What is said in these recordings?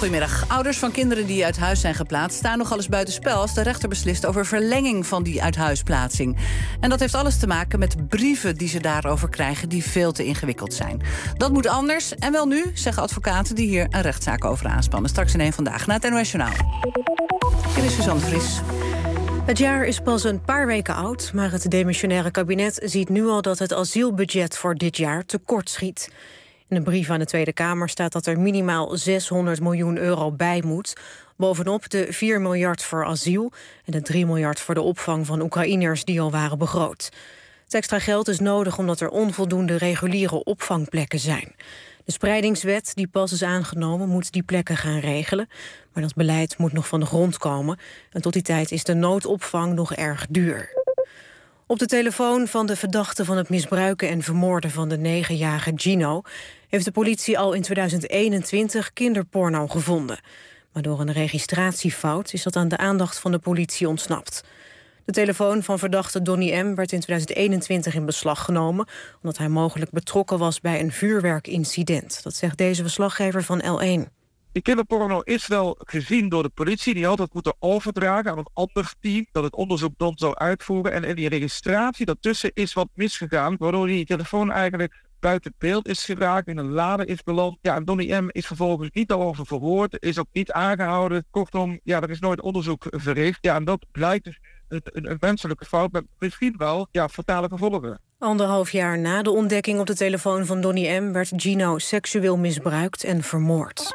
Goedemiddag. Ouders van kinderen die uit huis zijn geplaatst staan nogal eens buitenspel als de rechter beslist over verlenging van die uithuisplaatsing. En dat heeft alles te maken met brieven die ze daarover krijgen die veel te ingewikkeld zijn. Dat moet anders en wel nu, zeggen advocaten die hier een rechtszaak over aanspannen. Straks in één Vandaag na het NOS Journaal. Hier is Suzanne Vries. Het jaar is pas een paar weken oud, maar het demissionaire kabinet ziet nu al dat het asielbudget voor dit jaar tekort schiet. In een brief aan de Tweede Kamer staat dat er minimaal 600 miljoen euro bij moet. Bovenop de 4 miljard voor asiel en de 3 miljard voor de opvang van Oekraïners die al waren begroot. Het extra geld is nodig omdat er onvoldoende reguliere opvangplekken zijn. De spreidingswet, die pas is aangenomen, moet die plekken gaan regelen. Maar dat beleid moet nog van de grond komen. En tot die tijd is de noodopvang nog erg duur. Op de telefoon van de verdachte van het misbruiken en vermoorden van de 9-jarige Gino heeft de politie al in 2021 kinderporno gevonden. Maar door een registratiefout is dat aan de aandacht van de politie ontsnapt. De telefoon van verdachte Donny M. werd in 2021 in beslag genomen omdat hij mogelijk betrokken was bij een vuurwerkincident. Dat zegt deze verslaggever van L1. Die kinderporno is wel gezien door de politie. Die had het moeten overdragen aan een ander team dat het onderzoek dan zou uitvoeren. En in die registratie daartussen is wat misgegaan, waardoor die telefoon eigenlijk buiten beeld is geraakt, in een lade is beland. Ja, en Donny M. is vervolgens niet daarover verhoord, is ook niet aangehouden. Kortom, ja, er is nooit onderzoek verricht. Ja, en dat blijkt dus een menselijke fout met misschien wel fatale gevolgen. 1,5 jaar na de ontdekking op de telefoon van Donny M. werd Gino seksueel misbruikt en vermoord.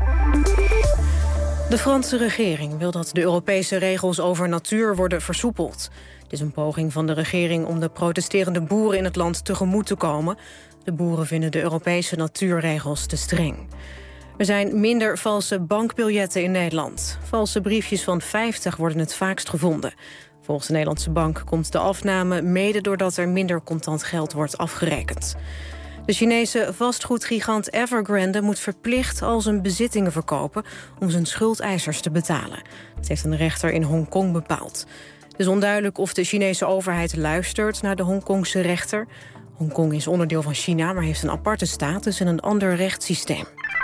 De Franse regering wil dat de Europese regels over natuur worden versoepeld. Het is een poging van de regering om de protesterende boeren in het land tegemoet te komen. De boeren vinden de Europese natuurregels te streng. Er zijn minder valse bankbiljetten in Nederland. Valse briefjes van 50 worden het vaakst gevonden. Volgens de Nederlandse bank komt de afname mede doordat er minder contant geld wordt afgerekend. De Chinese vastgoedgigant Evergrande moet verplicht al zijn bezittingen verkopen om zijn schuldeisers te betalen. Dat heeft een rechter in Hongkong bepaald. Het is onduidelijk of de Chinese overheid luistert naar de Hongkongse rechter. Hongkong is onderdeel van China, maar heeft een aparte status en een ander rechtssysteem.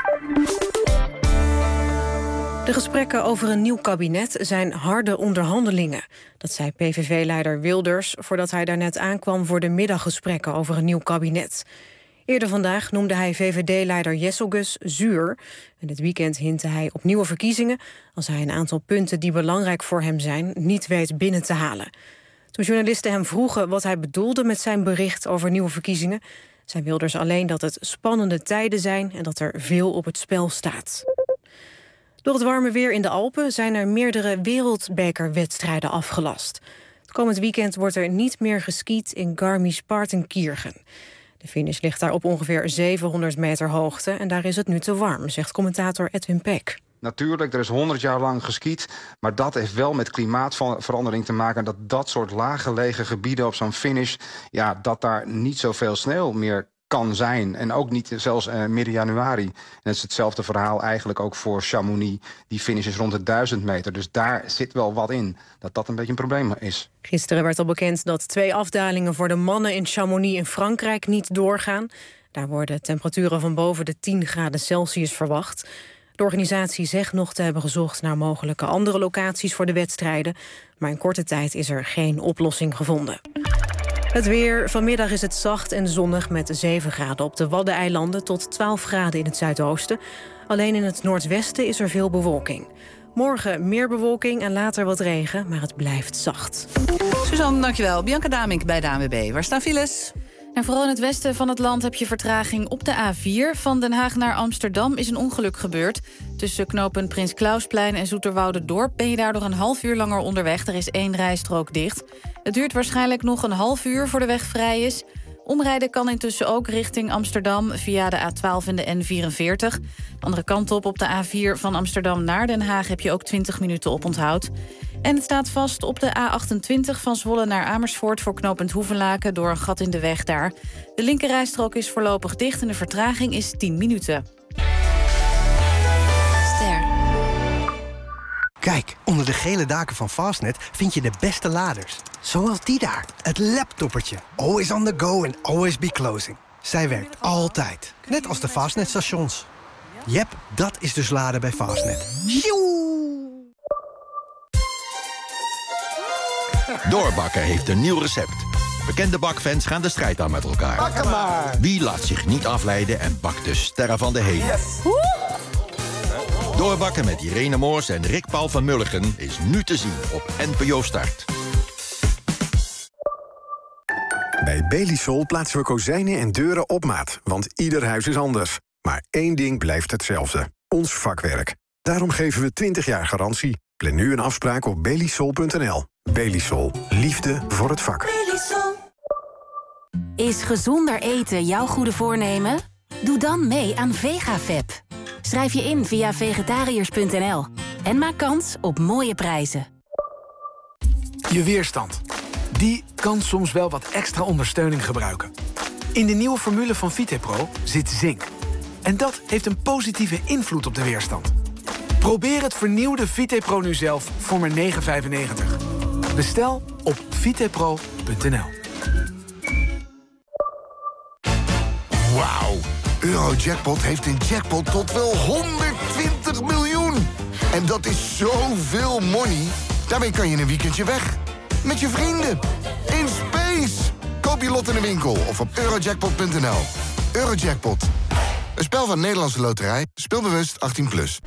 De gesprekken over een nieuw kabinet zijn harde onderhandelingen. Dat zei PVV-leider Wilders voordat hij daarnet aankwam voor de middaggesprekken over een nieuw kabinet. Eerder vandaag noemde hij VVD-leider Jesselgus zuur. En dit weekend hintte hij op nieuwe verkiezingen als hij een aantal punten die belangrijk voor hem zijn niet weet binnen te halen. Toen journalisten hem vroegen wat hij bedoelde met zijn bericht over nieuwe verkiezingen, zei Wilders alleen dat het spannende tijden zijn en dat er veel op het spel staat. Door het warme weer in de Alpen zijn er meerdere wereldbekerwedstrijden afgelast. Het komend weekend wordt er niet meer geskiet in Garmisch-Partenkirchen. De finish ligt daar op ongeveer 700 meter hoogte en daar is het nu te warm, zegt commentator Edwin Peck. Natuurlijk, er is 100 jaar lang geskiet, maar dat heeft wel met klimaatverandering te maken. Dat soort laaggelegen gebieden op zo'n finish, dat daar niet zoveel sneeuw meer kan zijn. En ook niet zelfs midden januari. En het is hetzelfde verhaal eigenlijk ook voor Chamonix. Die finish is rond de 1000 meter. Dus daar zit wel wat in, dat een beetje een probleem is. Gisteren werd al bekend dat 2 afdalingen voor de mannen in Chamonix in Frankrijk niet doorgaan. Daar worden temperaturen van boven de 10 graden Celsius verwacht. De organisatie zegt nog te hebben gezocht naar mogelijke andere locaties voor de wedstrijden. Maar in korte tijd is er geen oplossing gevonden. Het weer. Vanmiddag is het zacht en zonnig met 7 graden op de Waddeneilanden tot 12 graden in het zuidoosten. Alleen in het noordwesten is er veel bewolking. Morgen meer bewolking en later wat regen, maar het blijft zacht. Suzanne, dankjewel. Bianca Damink bij de ANWB. Waar staan files? En vooral in het westen van het land heb je vertraging op de A4. Van Den Haag naar Amsterdam is een ongeluk gebeurd. Tussen knooppunt Prins Klausplein en Zoeterwouderdorp ben je daardoor een half uur langer onderweg. Er is 1 rijstrook dicht. Het duurt waarschijnlijk nog een half uur voor de weg vrij is. Omrijden kan intussen ook richting Amsterdam via de A12 en de N44. De andere kant op de A4 van Amsterdam naar Den Haag heb je ook 20 minuten oponthoud. En het staat vast op de A28 van Zwolle naar Amersfoort voor knooppunt Hoevenlaken door een gat in de weg daar. De linkerrijstrook is voorlopig dicht en de vertraging is 10 minuten. Ster. Kijk, onder de gele daken van Fastnet vind je de beste laders. Zoals die daar, het laptoppertje. Always on the go and always be closing. Zij werkt altijd, net als de Fastnet-stations. Jep, dat is dus laden bij Fastnet. Doorbakken heeft een nieuw recept. Bekende bakfans gaan de strijd aan met elkaar. Bakken maar! Wie laat zich niet afleiden en bakt de sterren van de hemel? Yes. Doorbakken met Irene Moors en Rick Paul van Mulligen is nu te zien op NPO Start. Bij Belisol plaatsen we kozijnen en deuren op maat, want ieder huis is anders. Maar één ding blijft hetzelfde: ons vakwerk. Daarom geven we 20 jaar garantie. Plan nu een afspraak op belisol.nl. Belisol. Liefde voor het vak. Belisol. Is gezonder eten jouw goede voornemen? Doe dan mee aan VegaFap. Schrijf je in via vegetariërs.nl. En maak kans op mooie prijzen. Je weerstand. Die kan soms wel wat extra ondersteuning gebruiken. In de nieuwe formule van VitePro zit zink. En dat heeft een positieve invloed op de weerstand. Probeer het vernieuwde VitePro nu zelf voor maar €9,95. Bestel op vitepro.nl. Wauw. Eurojackpot heeft een jackpot tot wel 120 miljoen. En dat is zoveel money. Daarmee kan je een weekendje weg. Met je vrienden. In space. Koop je lot in de winkel of op eurojackpot.nl. Eurojackpot. Een spel van Nederlandse Loterij. Speelbewust 18+.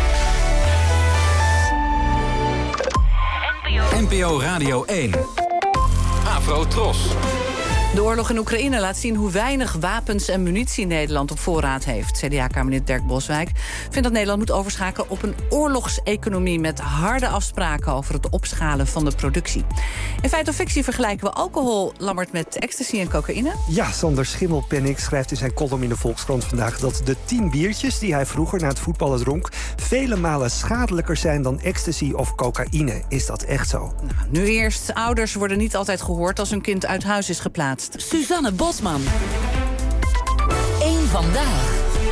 NPO Radio 1. Afro Tros. De oorlog in Oekraïne laat zien hoe weinig wapens en munitie Nederland op voorraad heeft. CDA-kamerlid Dirk Boswijk vindt dat Nederland moet overschakelen op een oorlogseconomie met harde afspraken over het opschalen van de productie. In Feit of Fictie vergelijken we alcohol, Lammert, met ecstasy en cocaïne. Ja, Sander Schimmelpenninck schrijft in zijn column in de Volkskrant vandaag dat de 10 biertjes die hij vroeger na het voetballen dronk vele malen schadelijker zijn dan ecstasy of cocaïne. Is dat echt zo? Nou, nu eerst. Ouders worden niet altijd gehoord als hun kind uit huis is geplaatst. Suzanne Bosman. Eén vandaag.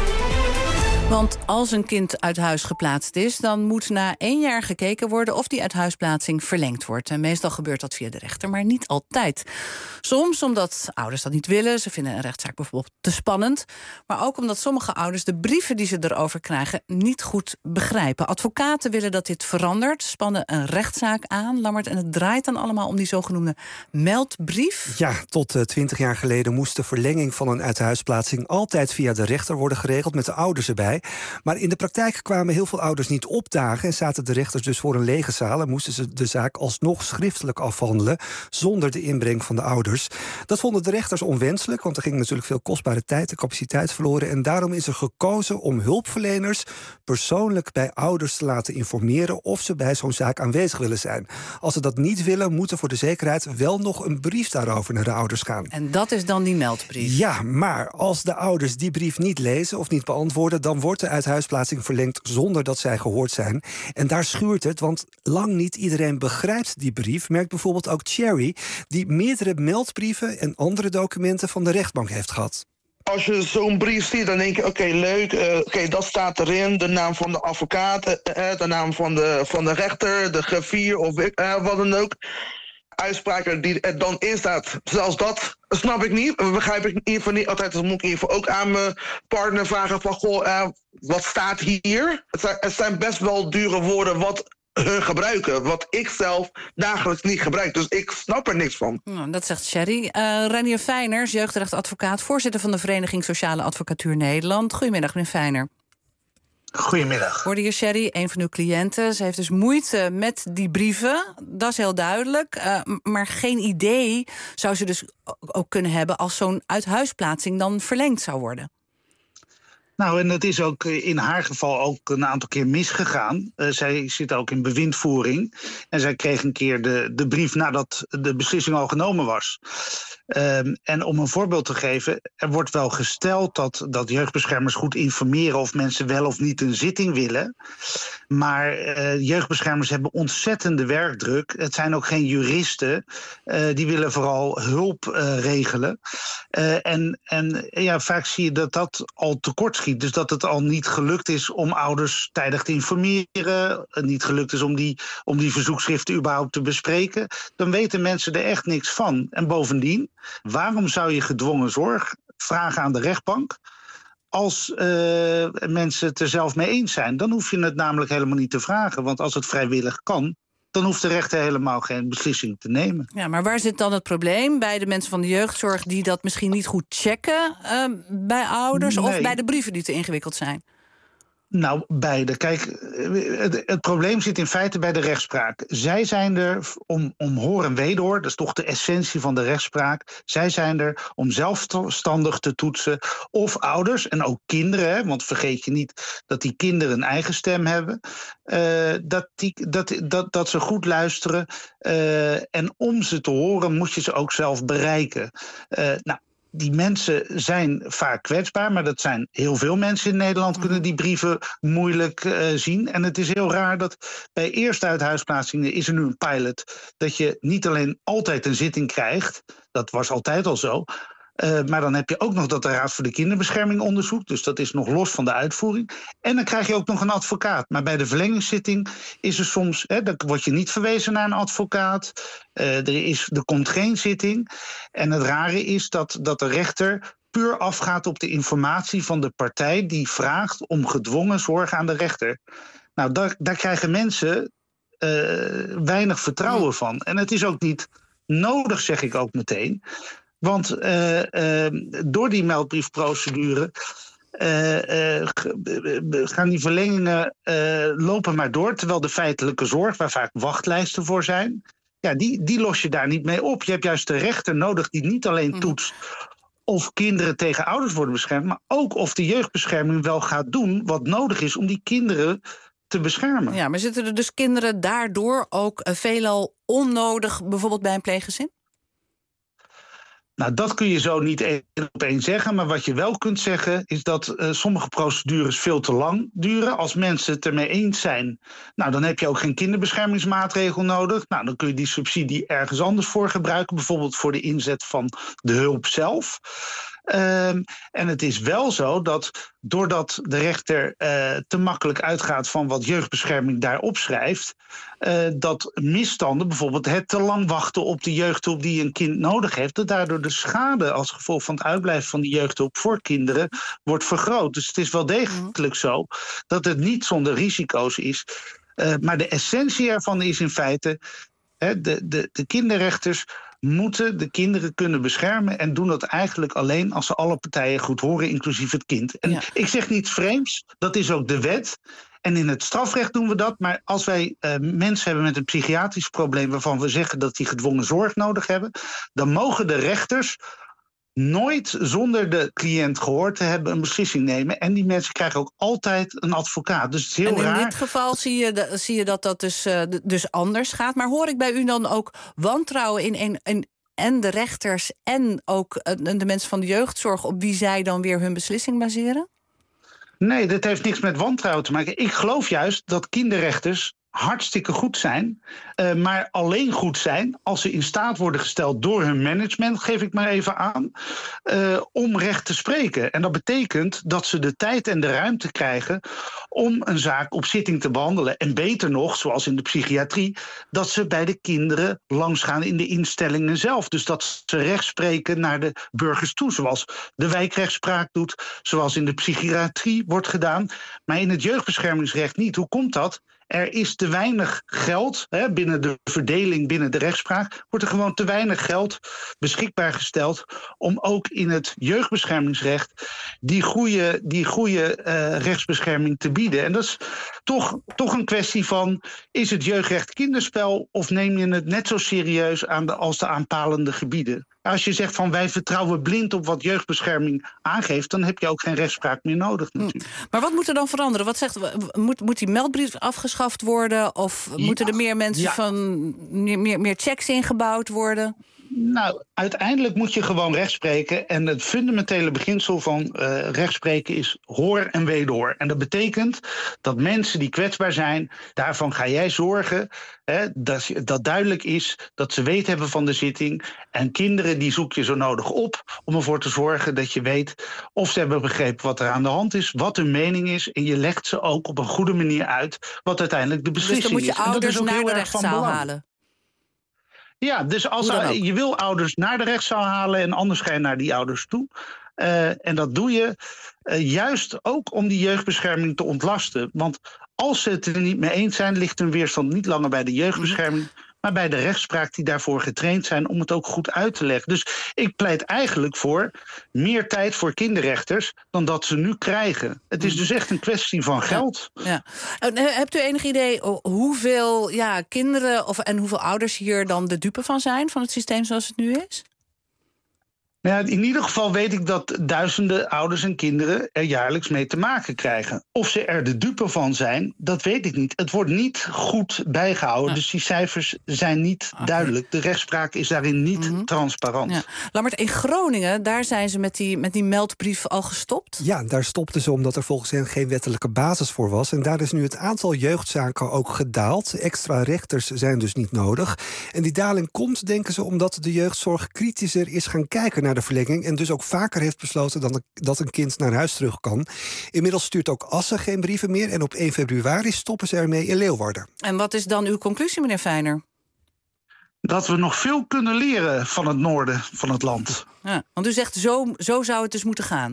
Want als een kind uit huis geplaatst is, dan moet na 1 jaar gekeken worden of die uithuisplaatsing verlengd wordt. En meestal gebeurt dat via de rechter, maar niet altijd. Soms omdat ouders dat niet willen. Ze vinden een rechtszaak bijvoorbeeld te spannend. Maar ook omdat sommige ouders de brieven die ze erover krijgen niet goed begrijpen. Advocaten willen dat dit verandert, spannen een rechtszaak aan, Lammert. En het draait dan allemaal om die zogenoemde meldbrief. Ja, tot 20 jaar geleden moest de verlenging van een uithuisplaatsing altijd via de rechter worden geregeld met de ouders erbij. Maar in de praktijk kwamen heel veel ouders niet opdagen en zaten de rechters dus voor een lege zaal en moesten ze de zaak alsnog schriftelijk afhandelen zonder de inbreng van de ouders. Dat vonden de rechters onwenselijk, want er ging natuurlijk veel kostbare tijd en capaciteit verloren. En daarom is er gekozen om hulpverleners persoonlijk bij ouders te laten informeren of ze bij zo'n zaak aanwezig willen zijn. Als ze dat niet willen, moet er voor de zekerheid wel nog een brief daarover naar de ouders gaan. En dat is dan die meldbrief? Ja, maar als de ouders die brief niet lezen of niet beantwoorden, dan wordt de uithuisplaatsing verlengd zonder dat zij gehoord zijn. En daar schuurt het, want lang niet iedereen begrijpt die brief. Merkt bijvoorbeeld ook Thierry, die meerdere meldbrieven en andere documenten van de rechtbank heeft gehad. Als je zo'n brief ziet, dan denk je, oké, leuk, dat staat erin. De naam van de advocaat, de naam van de rechter, de griffier of wat dan ook. Uitspraken die er dan in staat, zelfs dat snap ik niet. Begrijp ik in ieder geval niet altijd. Dus moet ik in ieder geval ook aan mijn partner vragen van, goh, wat staat hier? Het zijn best wel dure woorden wat hun gebruiken, wat ik zelf dagelijks niet gebruik. Dus ik snap er niks van. Nou, dat zegt Sherry. Renier Fijners, jeugdrechtadvocaat, voorzitter van de Vereniging Sociale Advocatuur Nederland. Goedemiddag, meneer Fijner. Goedemiddag. Hoorde je Sherry, een van uw cliënten. Ze heeft dus moeite met die brieven. Dat is heel duidelijk. Maar geen idee zou ze dus ook kunnen hebben als zo'n uithuisplaatsing dan verlengd zou worden. Nou, en het is ook in haar geval ook een aantal keer misgegaan. Zij zit ook in bewindvoering. En zij kreeg een keer de brief nadat de beslissing al genomen was. En om een voorbeeld te geven, er wordt wel gesteld dat jeugdbeschermers goed informeren of mensen wel of niet een zitting willen. Maar jeugdbeschermers hebben ontzettende werkdruk. Het zijn ook geen juristen. Die willen vooral hulp regelen. En vaak zie je dat al tekort schiet. Dus dat het al niet gelukt is om ouders tijdig te informeren. Niet gelukt is om die verzoekschriften überhaupt te bespreken. Dan weten mensen er echt niks van. En bovendien, waarom zou je gedwongen zorg vragen aan de rechtbank als mensen het er zelf mee eens zijn. Dan hoef je het namelijk helemaal niet te vragen. Want als het vrijwillig kan, dan hoeft de rechter helemaal geen beslissing te nemen. Ja, maar waar zit dan het probleem? Bij de mensen van de jeugdzorg die dat misschien niet goed checken bij ouders... of bij de brieven die te ingewikkeld zijn? Nou, beide. Kijk, het probleem zit in feite bij de rechtspraak. Zij zijn er om hoor en wederhoor, dat is toch de essentie van de rechtspraak. Zij zijn er om zelfstandig te toetsen of ouders en ook kinderen, hè, want vergeet je niet dat die kinderen een eigen stem hebben, dat ze goed luisteren. En om ze te horen moet je ze ook zelf bereiken. Die mensen zijn vaak kwetsbaar, maar dat zijn heel veel mensen in Nederland kunnen die brieven moeilijk zien. En het is heel raar dat bij eerste uithuisplaatsingen is er nu een pilot dat je niet alleen altijd een zitting krijgt, dat was altijd al zo, maar dan heb je ook nog dat de Raad voor de Kinderbescherming onderzoekt, dus dat is nog los van de uitvoering. En dan krijg je ook nog een advocaat. Maar bij de verlengingszitting is er soms, dan word je niet verwezen naar een advocaat. Er komt geen zitting. En het rare is dat de rechter puur afgaat op de informatie van de partij die vraagt om gedwongen zorg aan de rechter. Nou, daar krijgen mensen weinig vertrouwen van. En het is ook niet nodig, zeg ik ook meteen. Want door die meldbriefprocedure gaan die verlengingen lopen maar door, terwijl de feitelijke zorg, waar vaak wachtlijsten voor zijn, ja, die los je daar niet mee op. Je hebt juist de rechter nodig die niet alleen toetst of kinderen tegen ouders worden beschermd, maar ook of de jeugdbescherming wel gaat doen wat nodig is om die kinderen te beschermen. Ja, maar zitten er dus kinderen daardoor ook veelal onnodig, bijvoorbeeld bij een pleeggezin? Nou, dat kun je zo niet één op één zeggen. Maar wat je wel kunt zeggen is dat sommige procedures veel te lang duren. Als mensen het ermee eens zijn, nou, dan heb je ook geen kinderbeschermingsmaatregel nodig. Nou, dan kun je die subsidie ergens anders voor gebruiken. Bijvoorbeeld voor de inzet van de hulp zelf. En het is wel zo dat doordat de rechter te makkelijk uitgaat van wat jeugdbescherming daar opschrijft, dat misstanden, bijvoorbeeld het te lang wachten op de jeugdhulp die een kind nodig heeft, dat daardoor de schade als gevolg van het uitblijven van die jeugdhulp voor kinderen wordt vergroot. Dus het is wel degelijk zo dat het niet zonder risico's is. Maar de essentie ervan is in feite, de kinderrechters moeten de kinderen kunnen beschermen en doen dat eigenlijk alleen als ze alle partijen goed horen, inclusief het kind. En ik zeg niets vreemds, dat is ook de wet. En in het strafrecht doen we dat, maar als wij mensen hebben met een psychiatrisch probleem waarvan we zeggen dat die gedwongen zorg nodig hebben, dan mogen de rechters nooit zonder de cliënt gehoord te hebben een beslissing nemen. En die mensen krijgen ook altijd een advocaat. Dus het is heel raar. In dit geval zie je dat dus anders gaat. Maar hoor ik bij u dan ook wantrouwen in en de rechters en ook de mensen van de jeugdzorg op wie zij dan weer hun beslissing baseren? Nee, dat heeft niks met wantrouwen te maken. Ik geloof juist dat kinderrechters hartstikke goed zijn, maar alleen goed zijn als ze in staat worden gesteld door hun management, geef ik maar even aan, om recht te spreken. En dat betekent dat ze de tijd en de ruimte krijgen om een zaak op zitting te behandelen. En beter nog, zoals in de psychiatrie, dat ze bij de kinderen langsgaan in de instellingen zelf. Dus dat ze recht spreken naar de burgers toe, zoals de wijkrechtspraak doet, zoals in de psychiatrie wordt gedaan, maar in het jeugdbeschermingsrecht niet. Hoe komt dat? Er is te weinig geld, binnen de verdeling, binnen de rechtspraak, wordt er gewoon te weinig geld beschikbaar gesteld om ook in het jeugdbeschermingsrecht die goede rechtsbescherming te bieden. En dat is toch een kwestie van, is het jeugdrecht kinderspel of neem je het net zo serieus als de aanpalende gebieden? Als je zegt van wij vertrouwen blind op wat jeugdbescherming aangeeft, dan heb je ook geen rechtspraak meer nodig natuurlijk. Maar wat moet er dan veranderen? Wat zegt, moet die meldbrief afgeschaft worden? Of moeten er meer mensen meer checks ingebouwd worden? Nou, uiteindelijk moet je gewoon rechtspreken. En het fundamentele beginsel van rechtspreken is hoor en wederhoor. En dat betekent dat mensen die kwetsbaar zijn, daarvan ga jij zorgen dat duidelijk is, dat ze weet hebben van de zitting. En kinderen die zoek je zo nodig op om ervoor te zorgen dat je weet of ze hebben begrepen wat er aan de hand is, wat hun mening is. En je legt ze ook op een goede manier uit wat uiteindelijk de beslissing is. Dus dan moet je ouders naar de rechtszaal halen. Ja, dus als je wil ouders naar de rechtszaal halen en anders ga je naar die ouders toe. En dat doe je juist ook om die jeugdbescherming te ontlasten. Want als ze het er niet mee eens zijn, ligt hun weerstand niet langer bij de jeugdbescherming, maar bij de rechtspraak die daarvoor getraind zijn om het ook goed uit te leggen. Dus ik pleit eigenlijk voor meer tijd voor kinderrechters dan dat ze nu krijgen. Het is dus echt een kwestie van geld. Ja. Hebt u enig idee hoeveel kinderen en hoeveel ouders hier dan de dupe van zijn, van het systeem zoals het nu is? Ja, in ieder geval weet ik dat duizenden ouders en kinderen er jaarlijks mee te maken krijgen. Of ze er de dupe van zijn, dat weet ik niet. Het wordt niet goed bijgehouden, dus die cijfers zijn niet duidelijk. De rechtspraak is daarin niet transparant. Ja. Lammert, in Groningen, daar zijn ze met die meldbrief al gestopt? Ja, daar stopten ze omdat er volgens hen geen wettelijke basis voor was. En daar is nu het aantal jeugdzaken ook gedaald. Extra rechters zijn dus niet nodig. En die daling komt, denken ze, omdat de jeugdzorg kritischer is gaan kijken naar de verlenging en dus ook vaker heeft besloten dat een kind naar huis terug kan. Inmiddels stuurt ook Assen geen brieven meer en op 1 februari stoppen ze ermee in Leeuwarden. En wat is dan uw conclusie, meneer Fijner? Dat we nog veel kunnen leren van het noorden van het land. Ja, want u zegt, zo zou het dus moeten gaan.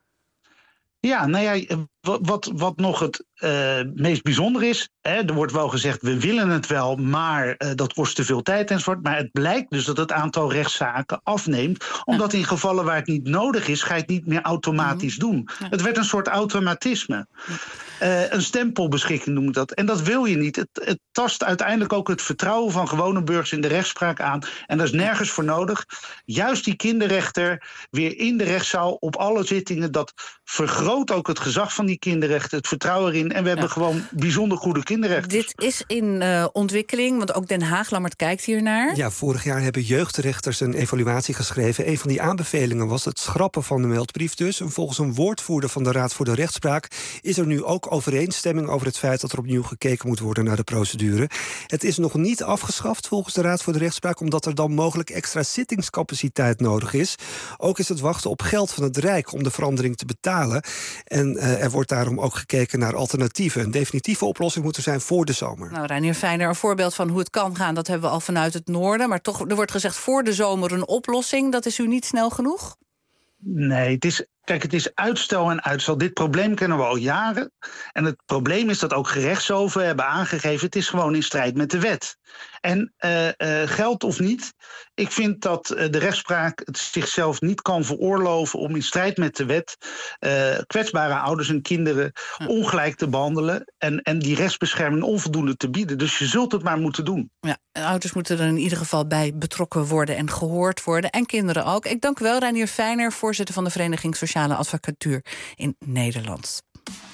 Ja, nou ja, wat nog het meest bijzonder is, er wordt wel gezegd, we willen het wel, maar dat kost te veel tijd enzovoort. Maar het blijkt dus dat het aantal rechtszaken afneemt, omdat in gevallen waar het niet nodig is, ga je het niet meer automatisch doen. Het werd een soort automatisme. Een stempelbeschikking noem ik dat. En dat wil je niet. Het tast uiteindelijk ook het vertrouwen van gewone burgers in de rechtspraak aan. En daar is nergens voor nodig. Juist die kinderrechter weer in de rechtszaal op alle zittingen, dat vergroot ook het gezag van die kinderrechten, het vertrouwen erin. En we hebben gewoon bijzonder goede kinderrechters. Dit is in ontwikkeling, want ook Den Haag, Lammert, kijkt hiernaar. Ja, vorig jaar hebben jeugdrechters een evaluatie geschreven. Een van die aanbevelingen was het schrappen van de meldbrief dus. En volgens een woordvoerder van de Raad voor de Rechtspraak is er nu ook overeenstemming over het feit dat er opnieuw gekeken moet worden naar de procedure. Het is nog niet afgeschaft volgens de Raad voor de Rechtspraak, omdat er dan mogelijk extra zittingscapaciteit nodig is. Ook is het wachten op geld van het Rijk om de verandering te betalen. En er wordt daarom ook gekeken naar alternatieven. Een definitieve oplossing moet er zijn voor de zomer. Nou, Reinier Fijner, een voorbeeld van hoe het kan gaan, dat hebben we al vanuit het noorden. Maar toch, er wordt gezegd voor de zomer een oplossing. Dat is u niet snel genoeg? Nee, het is uitstel en uitstel. Dit probleem kennen we al jaren. En het probleem is dat ook gerechtshoven hebben aangegeven, het is gewoon in strijd met de wet. En geld of niet, ik vind dat de rechtspraak het zichzelf niet kan veroorloven om in strijd met de wet kwetsbare ouders en kinderen ongelijk te behandelen en die rechtsbescherming onvoldoende te bieden. Dus je zult het maar moeten doen. Ja, ouders moeten er in ieder geval bij betrokken worden en gehoord worden. En kinderen ook. Ik dank u wel, Reinier Fijner, voorzitter van de Vereniging Sociale Advocatuur in Nederland.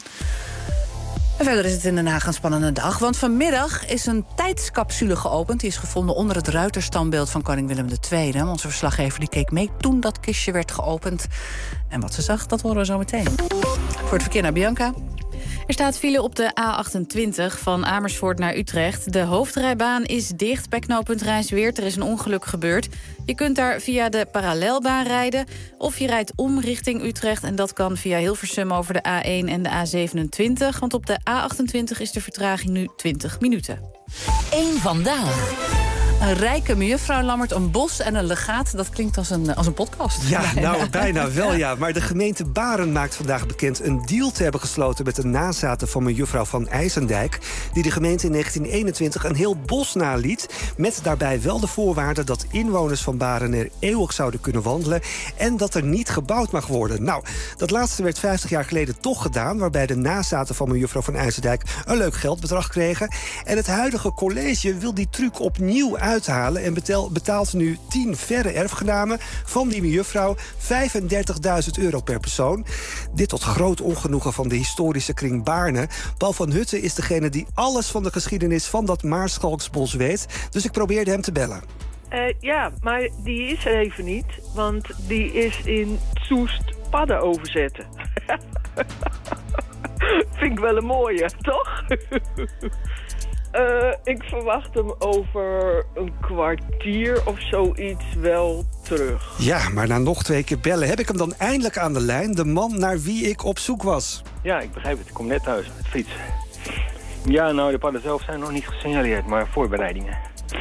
En verder is het in Den Haag een spannende dag, want vanmiddag is een tijdscapsule geopend. Die is gevonden onder het ruiterstandbeeld van koning Willem II. Onze verslaggever die keek mee toen dat kistje werd geopend. En wat ze zag, dat horen we zo meteen. Voor het verkeer naar Bianca. Er staat file op de A28 van Amersfoort naar Utrecht. De hoofdrijbaan is dicht bij knooppunt Rijnsweert. Er is een ongeluk gebeurd. Je kunt daar via de parallelbaan rijden. Of je rijdt om richting Utrecht. En dat kan via Hilversum over de A1 en de A27. Want op de A28 is de vertraging nu 20 minuten. 1 vandaag. Een rijke mejuffrouw, Lammert, een bos en een legaat. Dat klinkt als een podcast. Ja, nou, bijna wel, ja. Maar de gemeente Baren maakt vandaag bekend een deal te hebben gesloten met de nazaten van mejuffrouw van IJsendijk, die de gemeente in 1921 een heel bos naliet, met daarbij wel de voorwaarde dat inwoners van Baren er eeuwig zouden kunnen wandelen en dat er niet gebouwd mag worden. Nou, dat laatste werd 50 jaar geleden toch gedaan, waarbij de nazaten van mejuffrouw van IJsendijk een leuk geldbedrag kregen. En het huidige college wil die truc opnieuw uithalen en betaalt nu 10 verre erfgenamen van die mejuffrouw €35.000 per persoon. Dit tot groot ongenoegen van de historische kring Baarne. Paul van Hutten is degene die alles van de geschiedenis van dat Maarschalksbos weet. Dus ik probeerde hem te bellen. Ja, maar die is er even niet, want die is in Soest padden overzetten. Vind ik wel een mooie, toch? Ik verwacht hem over een kwartier of zoiets wel terug. Ja, maar na nog 2 keer bellen heb ik hem dan eindelijk aan de lijn. De man naar wie ik op zoek was. Ja, ik begrijp het. Ik kom net thuis met de fiets. Ja, nou, de padden zelf zijn nog niet gesignaleerd, maar voorbereidingen.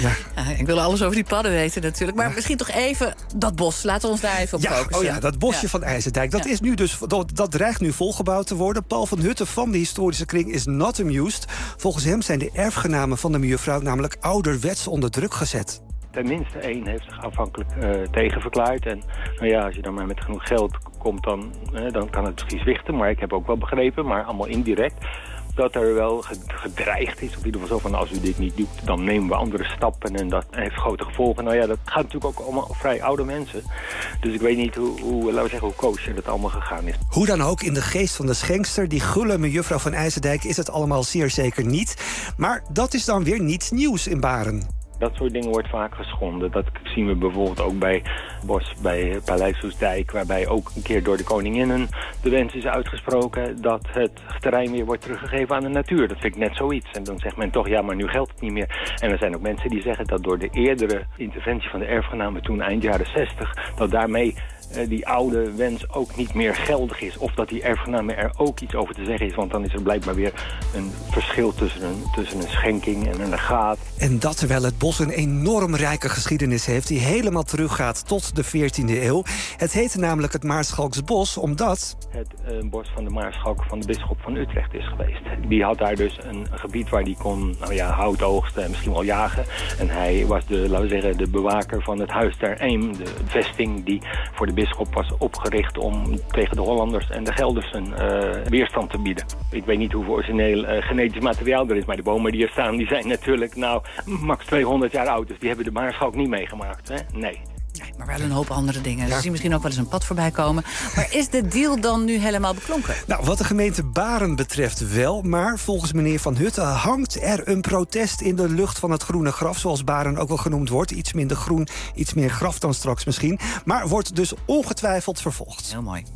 Ik wil alles over die padden weten natuurlijk. Maar misschien toch even dat bos. Laten we ons daar even op focussen. Dat bosje van IJzerdijk. Dat is nu dus, dat dreigt nu volgebouwd te worden. Paul van Hutten van de historische kring is not amused. Volgens hem zijn de erfgenamen van de mejuffrouw namelijk ouderwets onder druk gezet. Tenminste één heeft zich afhankelijk tegenverklaard. En als je dan maar met genoeg geld komt, dan kan het misschien zwichten. Maar ik heb ook wel begrepen, maar allemaal indirect, dat er wel gedreigd is. Of in ieder geval zo van, als u dit niet doet, dan nemen we andere stappen. En dat heeft grote gevolgen. Dat gaat natuurlijk ook allemaal vrij oude mensen. Dus ik weet niet hoe kosher dat allemaal gegaan is. Hoe dan ook, in de geest van de schenkster, die gulle mejuffrouw van IJzerdijk, is het allemaal zeer zeker niet. Maar dat is dan weer niets nieuws in Baren. Dat soort dingen wordt vaak geschonden. Dat zien we bijvoorbeeld ook bij Bos, bij Paleis Soestdijk, waarbij ook een keer door de koninginnen de wens is uitgesproken dat het terrein weer wordt teruggegeven aan de natuur. Dat vind ik net zoiets. En dan zegt men toch, maar nu geldt het niet meer. En er zijn ook mensen die zeggen dat door de eerdere interventie van de erfgenamen toen eind jaren 60, dat daarmee die oude wens ook niet meer geldig is. Of dat die erfgenamen er ook iets over te zeggen is. Want dan is er blijkbaar weer een verschil tussen een schenking en een legaat. En dat terwijl het bos een enorm rijke geschiedenis heeft die helemaal teruggaat tot de 14e eeuw. Het heette namelijk het Maarschalksbos omdat het bos van de Maarschalk van de bisschop van Utrecht is geweest. Die had daar dus een gebied waar die kon hout oogsten en misschien wel jagen. En hij was de bewaker van het Huis ter Eem, de vesting die voor de bisschop was opgericht om tegen de Hollanders en de Geldersen weerstand te bieden. Ik weet niet hoeveel origineel genetisch materiaal er is, maar de bomen die er staan, die zijn natuurlijk max 200 jaar oud. Dus die hebben de Maarschalk niet meegemaakt. Hè? Nee. Maar wel een hoop andere dingen. Ze zien misschien ook wel eens een pad voorbij komen. Maar is de deal dan nu helemaal beklonken? Wat de gemeente Baren betreft wel. Maar volgens meneer Van Hutten hangt er een protest in de lucht van het groene graf, zoals Baren ook wel genoemd wordt. Iets minder groen, iets meer graf dan straks misschien. Maar wordt dus ongetwijfeld vervolgd. Heel mooi.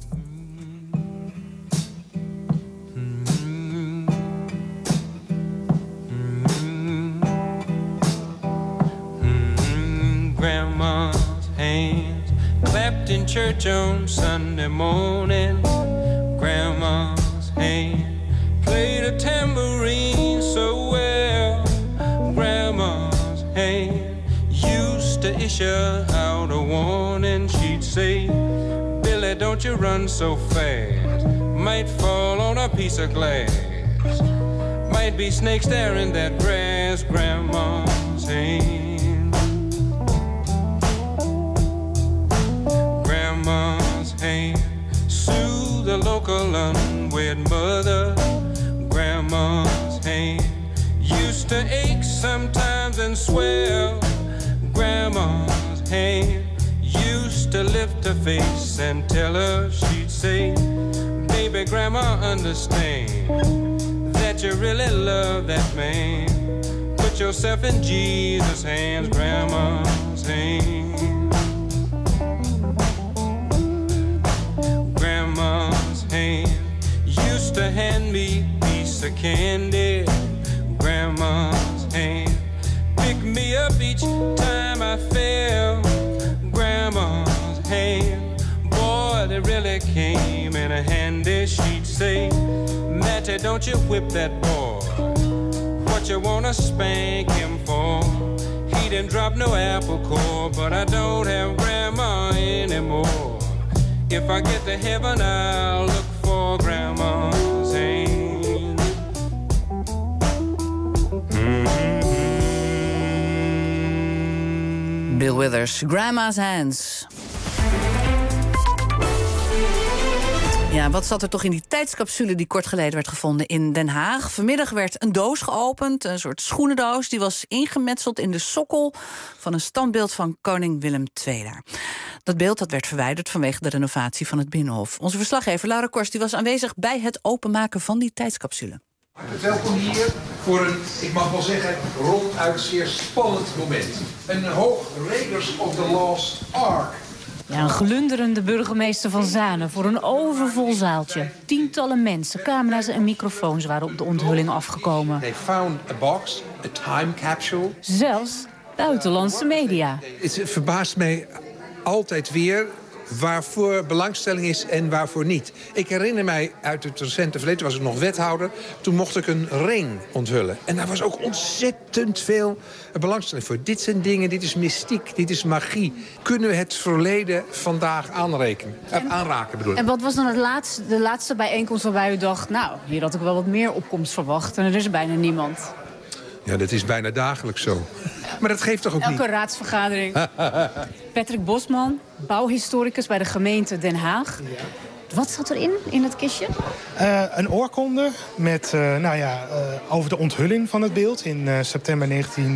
Grandma's hands clapped in church on Sunday morning. Grandma's hand played a tambourine so well. Grandma's hand used to issue out a warning. She'd say, Billy, don't you run so fast. Might fall on a piece of glass. Might be snakes there in that grass. Grandma's hand. Grandma's hand soothe the local unwed mother. Grandma's hand used to ache sometimes and swell. Grandma's hand used to lift her face and tell her, she'd say, baby, Grandma, understand that you really love that man. Put yourself in Jesus' hands. Grandma's hand. Grandma's hand used to hand me a piece of candy. Grandma's hand picked me up each time I fell. Grandma's hand, boy, they really came in a handy. She'd say, Matty, don't you whip that boy. What you wanna spank him for? He didn't drop no apple core, but I don't have Grandma anymore. If I get to heaven, I'll look for Grandma's hand. Bill Withers, Grandma's Hands. Ja, wat zat er toch in die tijdscapsule die kort geleden werd gevonden in Den Haag? Vanmiddag werd een doos geopend, een soort schoenendoos. Die was ingemetseld in de sokkel van een standbeeld van koning Willem II daar. Dat beeld werd verwijderd vanwege de renovatie van het Binnenhof. Onze verslaggever Laura Korst die was aanwezig bij het openmaken van die tijdscapsule. Welkom hier voor een, ik mag wel zeggen, ronduit zeer spannend moment. Een hoog Raiders of the Lost Ark. Ja, een glunderende burgemeester van Zanen voor een overvol zaaltje. Tientallen mensen, camera's en microfoons waren op de onthulling afgekomen. They found a box, a time capsule. Zelfs buitenlandse media. Het verbaast mij altijd weer waarvoor belangstelling is en waarvoor niet. Ik herinner mij uit het recente verleden, was ik nog wethouder. Toen mocht ik een ring onthullen. En daar was ook ontzettend veel belangstelling voor. Dit zijn dingen, dit is mystiek, dit is magie. Kunnen we het verleden vandaag aanraken? Bedoel ik. En wat was dan de laatste bijeenkomst waarbij u dacht... nou, hier had ik wel wat meer opkomst verwacht en er is bijna niemand? Ja, dat is bijna dagelijks zo. Maar dat geeft toch ook niet? Elke raadsvergadering. Patrick Bosman, bouwhistoricus bij de gemeente Den Haag. Ja. Wat zat erin, in het kistje? Een oorkonde met, over de onthulling van het beeld in september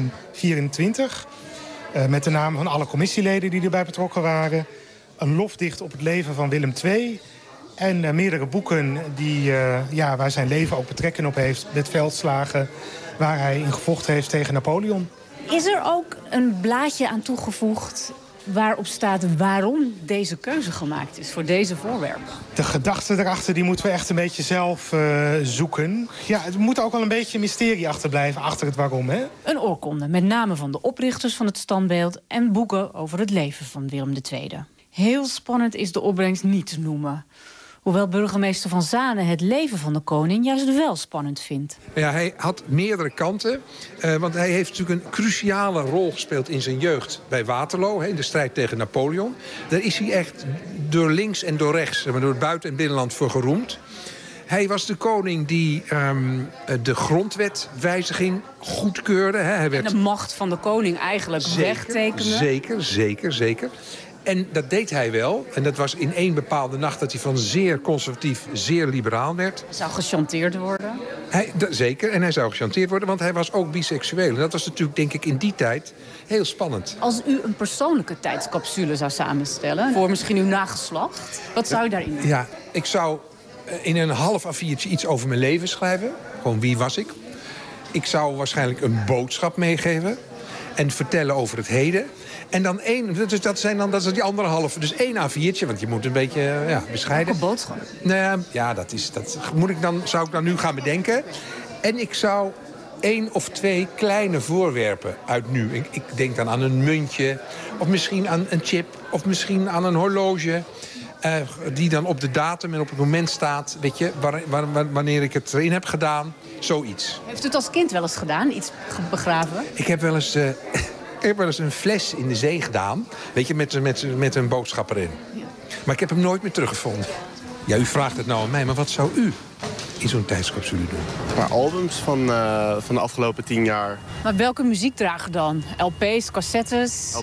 1924. Met de namen van alle commissieleden die erbij betrokken waren. Een lofdicht op het leven van Willem II. En meerdere boeken waar zijn leven ook betrekking op heeft. Met veldslagen waar hij in gevochten heeft tegen Napoleon. Is er ook een blaadje aan toegevoegd waarop staat waarom deze keuze gemaakt is voor deze voorwerpen? De gedachte erachter die moeten we echt een beetje zelf zoeken. Ja, er moet ook wel een beetje mysterie achterblijven achter het waarom, hè? Een oorkonde met namen van de oprichters van het standbeeld en boeken over het leven van Willem II. Heel spannend is de opbrengst niet te noemen. Hoewel burgemeester Van Zanen het leven van de koning juist wel spannend vindt. Ja, hij had meerdere kanten. Want hij heeft natuurlijk een cruciale rol gespeeld in zijn jeugd bij Waterloo. In de strijd tegen Napoleon. Daar is hij echt door links en door rechts, door het buiten- en binnenland voor geroemd. Hij was de koning die de grondwetwijziging goedkeurde. Hij werd... En de macht van de koning eigenlijk wegtekenen. Zeker. En dat deed hij wel. En dat was in één bepaalde nacht dat hij van zeer conservatief, zeer liberaal werd. Hij zou gechanteerd worden. Zeker, en hij zou gechanteerd worden, want hij was ook biseksueel. En dat was natuurlijk, denk ik, in die tijd heel spannend. Als u een persoonlijke tijdscapsule zou samenstellen voor misschien uw nageslacht, wat zou u daarin doen? Ja, ik zou in een half A4'tje iets over mijn leven schrijven. Gewoon wie was ik. Ik zou waarschijnlijk een boodschap meegeven en vertellen over het heden. En dan dat is die andere halve. Dus 1 A4'tje, want je moet een beetje bescheiden. Welke boodschap? Ja, dat zou ik dan nu gaan bedenken. En ik zou 1 of 2 kleine voorwerpen uit nu. Ik denk dan aan een muntje, of misschien aan een chip, of misschien aan een horloge. Die dan op de datum en op het moment staat, weet je, wanneer ik het erin heb gedaan. Zoiets. Heeft u het als kind wel eens gedaan, iets begraven? Ik heb wel eens een fles in de zee gedaan. Weet je, met een boodschap erin. Ja. Maar ik heb hem nooit meer teruggevonden. Ja, u vraagt het nou aan mij, maar wat zou u in zo'n tijdscapsule doen? Maar albums van de afgelopen 10 jaar. Maar welke muziekdrager dan? LP's, cassettes?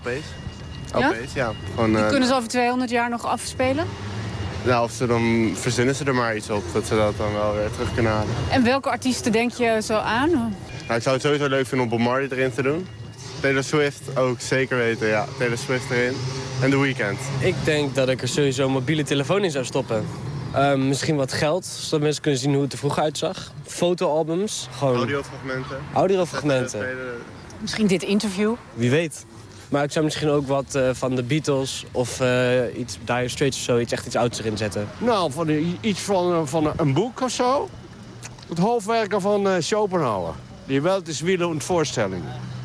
LP's, ja. Die kunnen ze over 200 jaar nog afspelen? Nou, dan verzinnen ze er maar iets op, dat ze dat dan wel weer terug kunnen halen. En welke artiesten denk je zo aan? Nou, ik zou het sowieso leuk vinden om Bob Marley erin te doen. Taylor Swift ook zeker weten, ja. Taylor Swift erin. En The Weeknd. Ik denk dat ik er sowieso een mobiele telefoon in zou stoppen. Misschien wat geld, zodat mensen kunnen zien hoe het er vroeger uitzag. Fotoalbums. Gewoon... Audiofragmenten. Misschien dit interview. Wie weet. Maar ik zou misschien ook wat van de Beatles of iets Dire Straits of zo, echt iets ouds erin zetten. Nou, iets van een boek of zo. Het hoofdwerken van Schopenhauer. Die Welt is Wille und Voorstelling.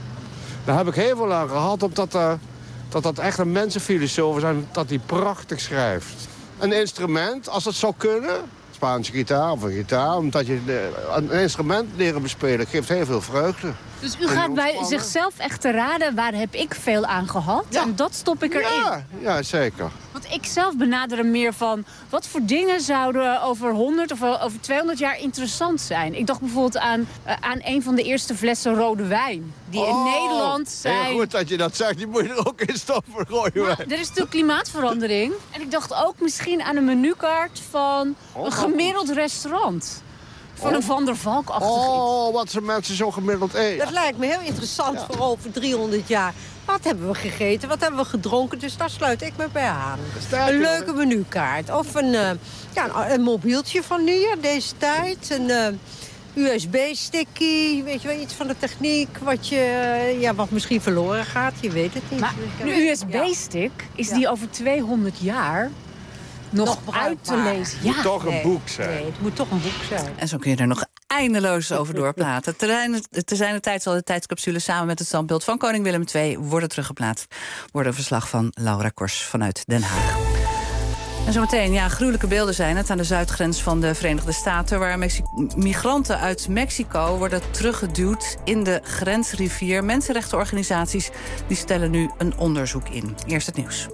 Daar heb ik heel veel aan gehad, omdat dat echt een mensenfilosoof is en dat hij prachtig schrijft. Een instrument, als het zou kunnen, Spaanse gitaar of een gitaar, omdat je een instrument leren bespelen, geeft heel veel vreugde. Dus u gaat bij zichzelf echt te raden, waar heb ik veel aan gehad? Ja. En dat stop ik erin. Ja, zeker. Want ik zelf benader hem meer van, wat voor dingen zouden over 100 of over 200 jaar interessant zijn? Ik dacht bijvoorbeeld aan een van de eerste flessen rode wijn. Die in Nederland zijn... Heel goed dat je dat zegt, die moet je er ook in stoppen, rode wijn. Er is natuurlijk klimaatverandering. En ik dacht ook misschien aan een menukaart van een gemiddeld restaurant. Van een Van der Valk-achtig iets. Wat zijn mensen zo gemiddeld eten. Dat lijkt me heel interessant voor over 300 jaar. Wat hebben we gegeten, wat hebben we gedronken? Dus daar sluit ik me bij aan. Een leuke menukaart. Of een mobieltje van nu, deze tijd. Een USB-sticky, weet je wel, iets van de techniek wat misschien verloren gaat. Je weet het niet. Maar een USB-stick, is die over 200 jaar... nog uit te lezen. Het moet toch een boek zijn. Nee, het moet toch een boek zijn. En zo kun je er nog eindeloos over doorpraten. Te zijner tijd zal de tijdscapsule samen met het standbeeld van koning Willem II worden teruggeplaatst. Wordt een verslag van Laura Kors vanuit Den Haag. En zometeen, gruwelijke beelden zijn het aan de zuidgrens van de Verenigde Staten, waar migranten uit Mexico worden teruggeduwd in de grensrivier. Mensenrechtenorganisaties die stellen nu een onderzoek in. Eerst het nieuws.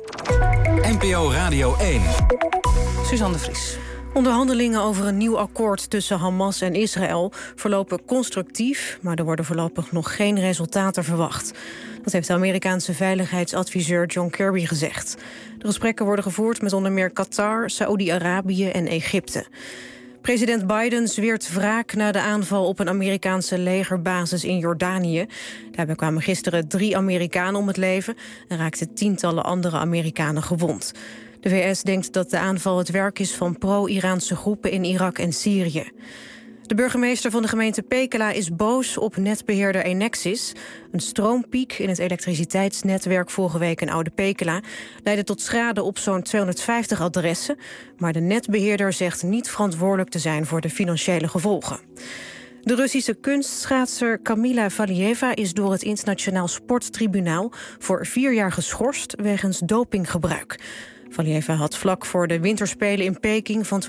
NPO Radio 1. Suzanne de Vries. Onderhandelingen over een nieuw akkoord tussen Hamas en Israël verlopen constructief, maar er worden voorlopig nog geen resultaten verwacht. Dat heeft de Amerikaanse veiligheidsadviseur John Kirby gezegd. De gesprekken worden gevoerd met onder meer Qatar, Saoedi-Arabië en Egypte. President Biden zweert wraak na de aanval op een Amerikaanse legerbasis in Jordanië. Daarbij kwamen gisteren 3 Amerikanen om het leven en raakten tientallen andere Amerikanen gewond. De VS denkt dat de aanval het werk is van pro-Iraanse groepen in Irak en Syrië. De burgemeester van de gemeente Pekela is boos op netbeheerder Enexis. Een stroompiek in het elektriciteitsnetwerk vorige week in Oude Pekela leidde tot schade op zo'n 250 adressen. Maar de netbeheerder zegt niet verantwoordelijk te zijn voor de financiële gevolgen. De Russische kunstschaatser Kamila Valieva is door het Internationaal Sporttribunaal voor 4 jaar geschorst wegens dopinggebruik. Valieva had vlak voor de winterspelen in Peking van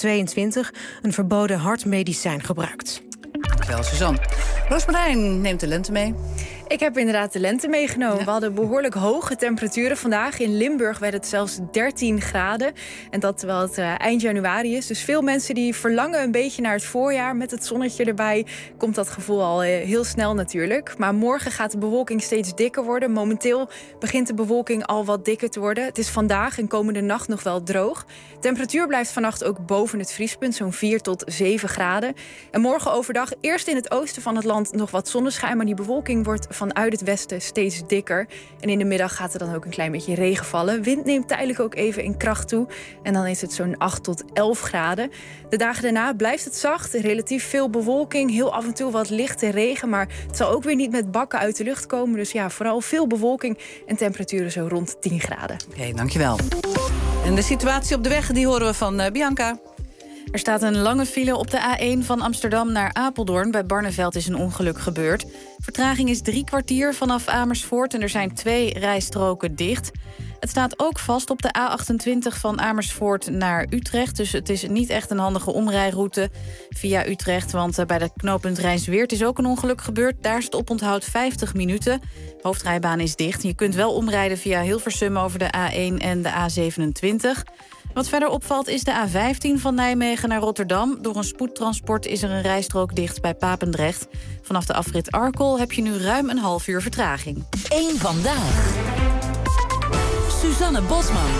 2022 een verboden hartmedicijn gebruikt. Dankjewel, Suzanne. Roosmarijn neemt de lente mee. Ik heb inderdaad de lente meegenomen. We hadden behoorlijk hoge temperaturen vandaag. In Limburg werd het zelfs 13 graden. En dat terwijl het eind januari is. Dus veel mensen die verlangen een beetje naar het voorjaar. Met het zonnetje erbij komt dat gevoel al heel snel natuurlijk. Maar morgen gaat de bewolking steeds dikker worden. Momenteel begint de bewolking al wat dikker te worden. Het is vandaag en komende nacht nog wel droog. De temperatuur blijft vannacht ook boven het vriespunt. Zo'n 4 tot 7 graden. En morgen overdag eerst in het oosten van het land nog wat zonneschijn. Maar die bewolking wordt vanuit het westen steeds dikker. En in de middag gaat er dan ook een klein beetje regen vallen. Wind neemt tijdelijk ook even in kracht toe. En dan is het zo'n 8 tot 11 graden. De dagen daarna blijft het zacht. Relatief veel bewolking. Heel af en toe wat lichte regen. Maar het zal ook weer niet met bakken uit de lucht komen. Dus vooral veel bewolking en temperaturen zo rond 10 graden. Oké, dankjewel. En de situatie op de weg, die horen we van Bianca. Er staat een lange file op de A1 van Amsterdam naar Apeldoorn. Bij Barneveld is een ongeluk gebeurd. Vertraging is 3 kwartier vanaf Amersfoort en er zijn 2 rijstroken dicht. Het staat ook vast op de A28 van Amersfoort naar Utrecht. Dus het is niet echt een handige omrijroute via Utrecht. Want bij de knooppunt Rijnsweert is ook een ongeluk gebeurd. Daar is het oponthoud 50 minuten. De hoofdrijbaan is dicht. Je kunt wel omrijden via Hilversum over de A1 en de A27. Wat verder opvalt is de A15 van Nijmegen naar Rotterdam. Door een spoedtransport is er een rijstrook dicht bij Papendrecht. Vanaf de afrit Arkel heb je nu ruim een half uur vertraging. 1 vandaag. Suzanne Bosman.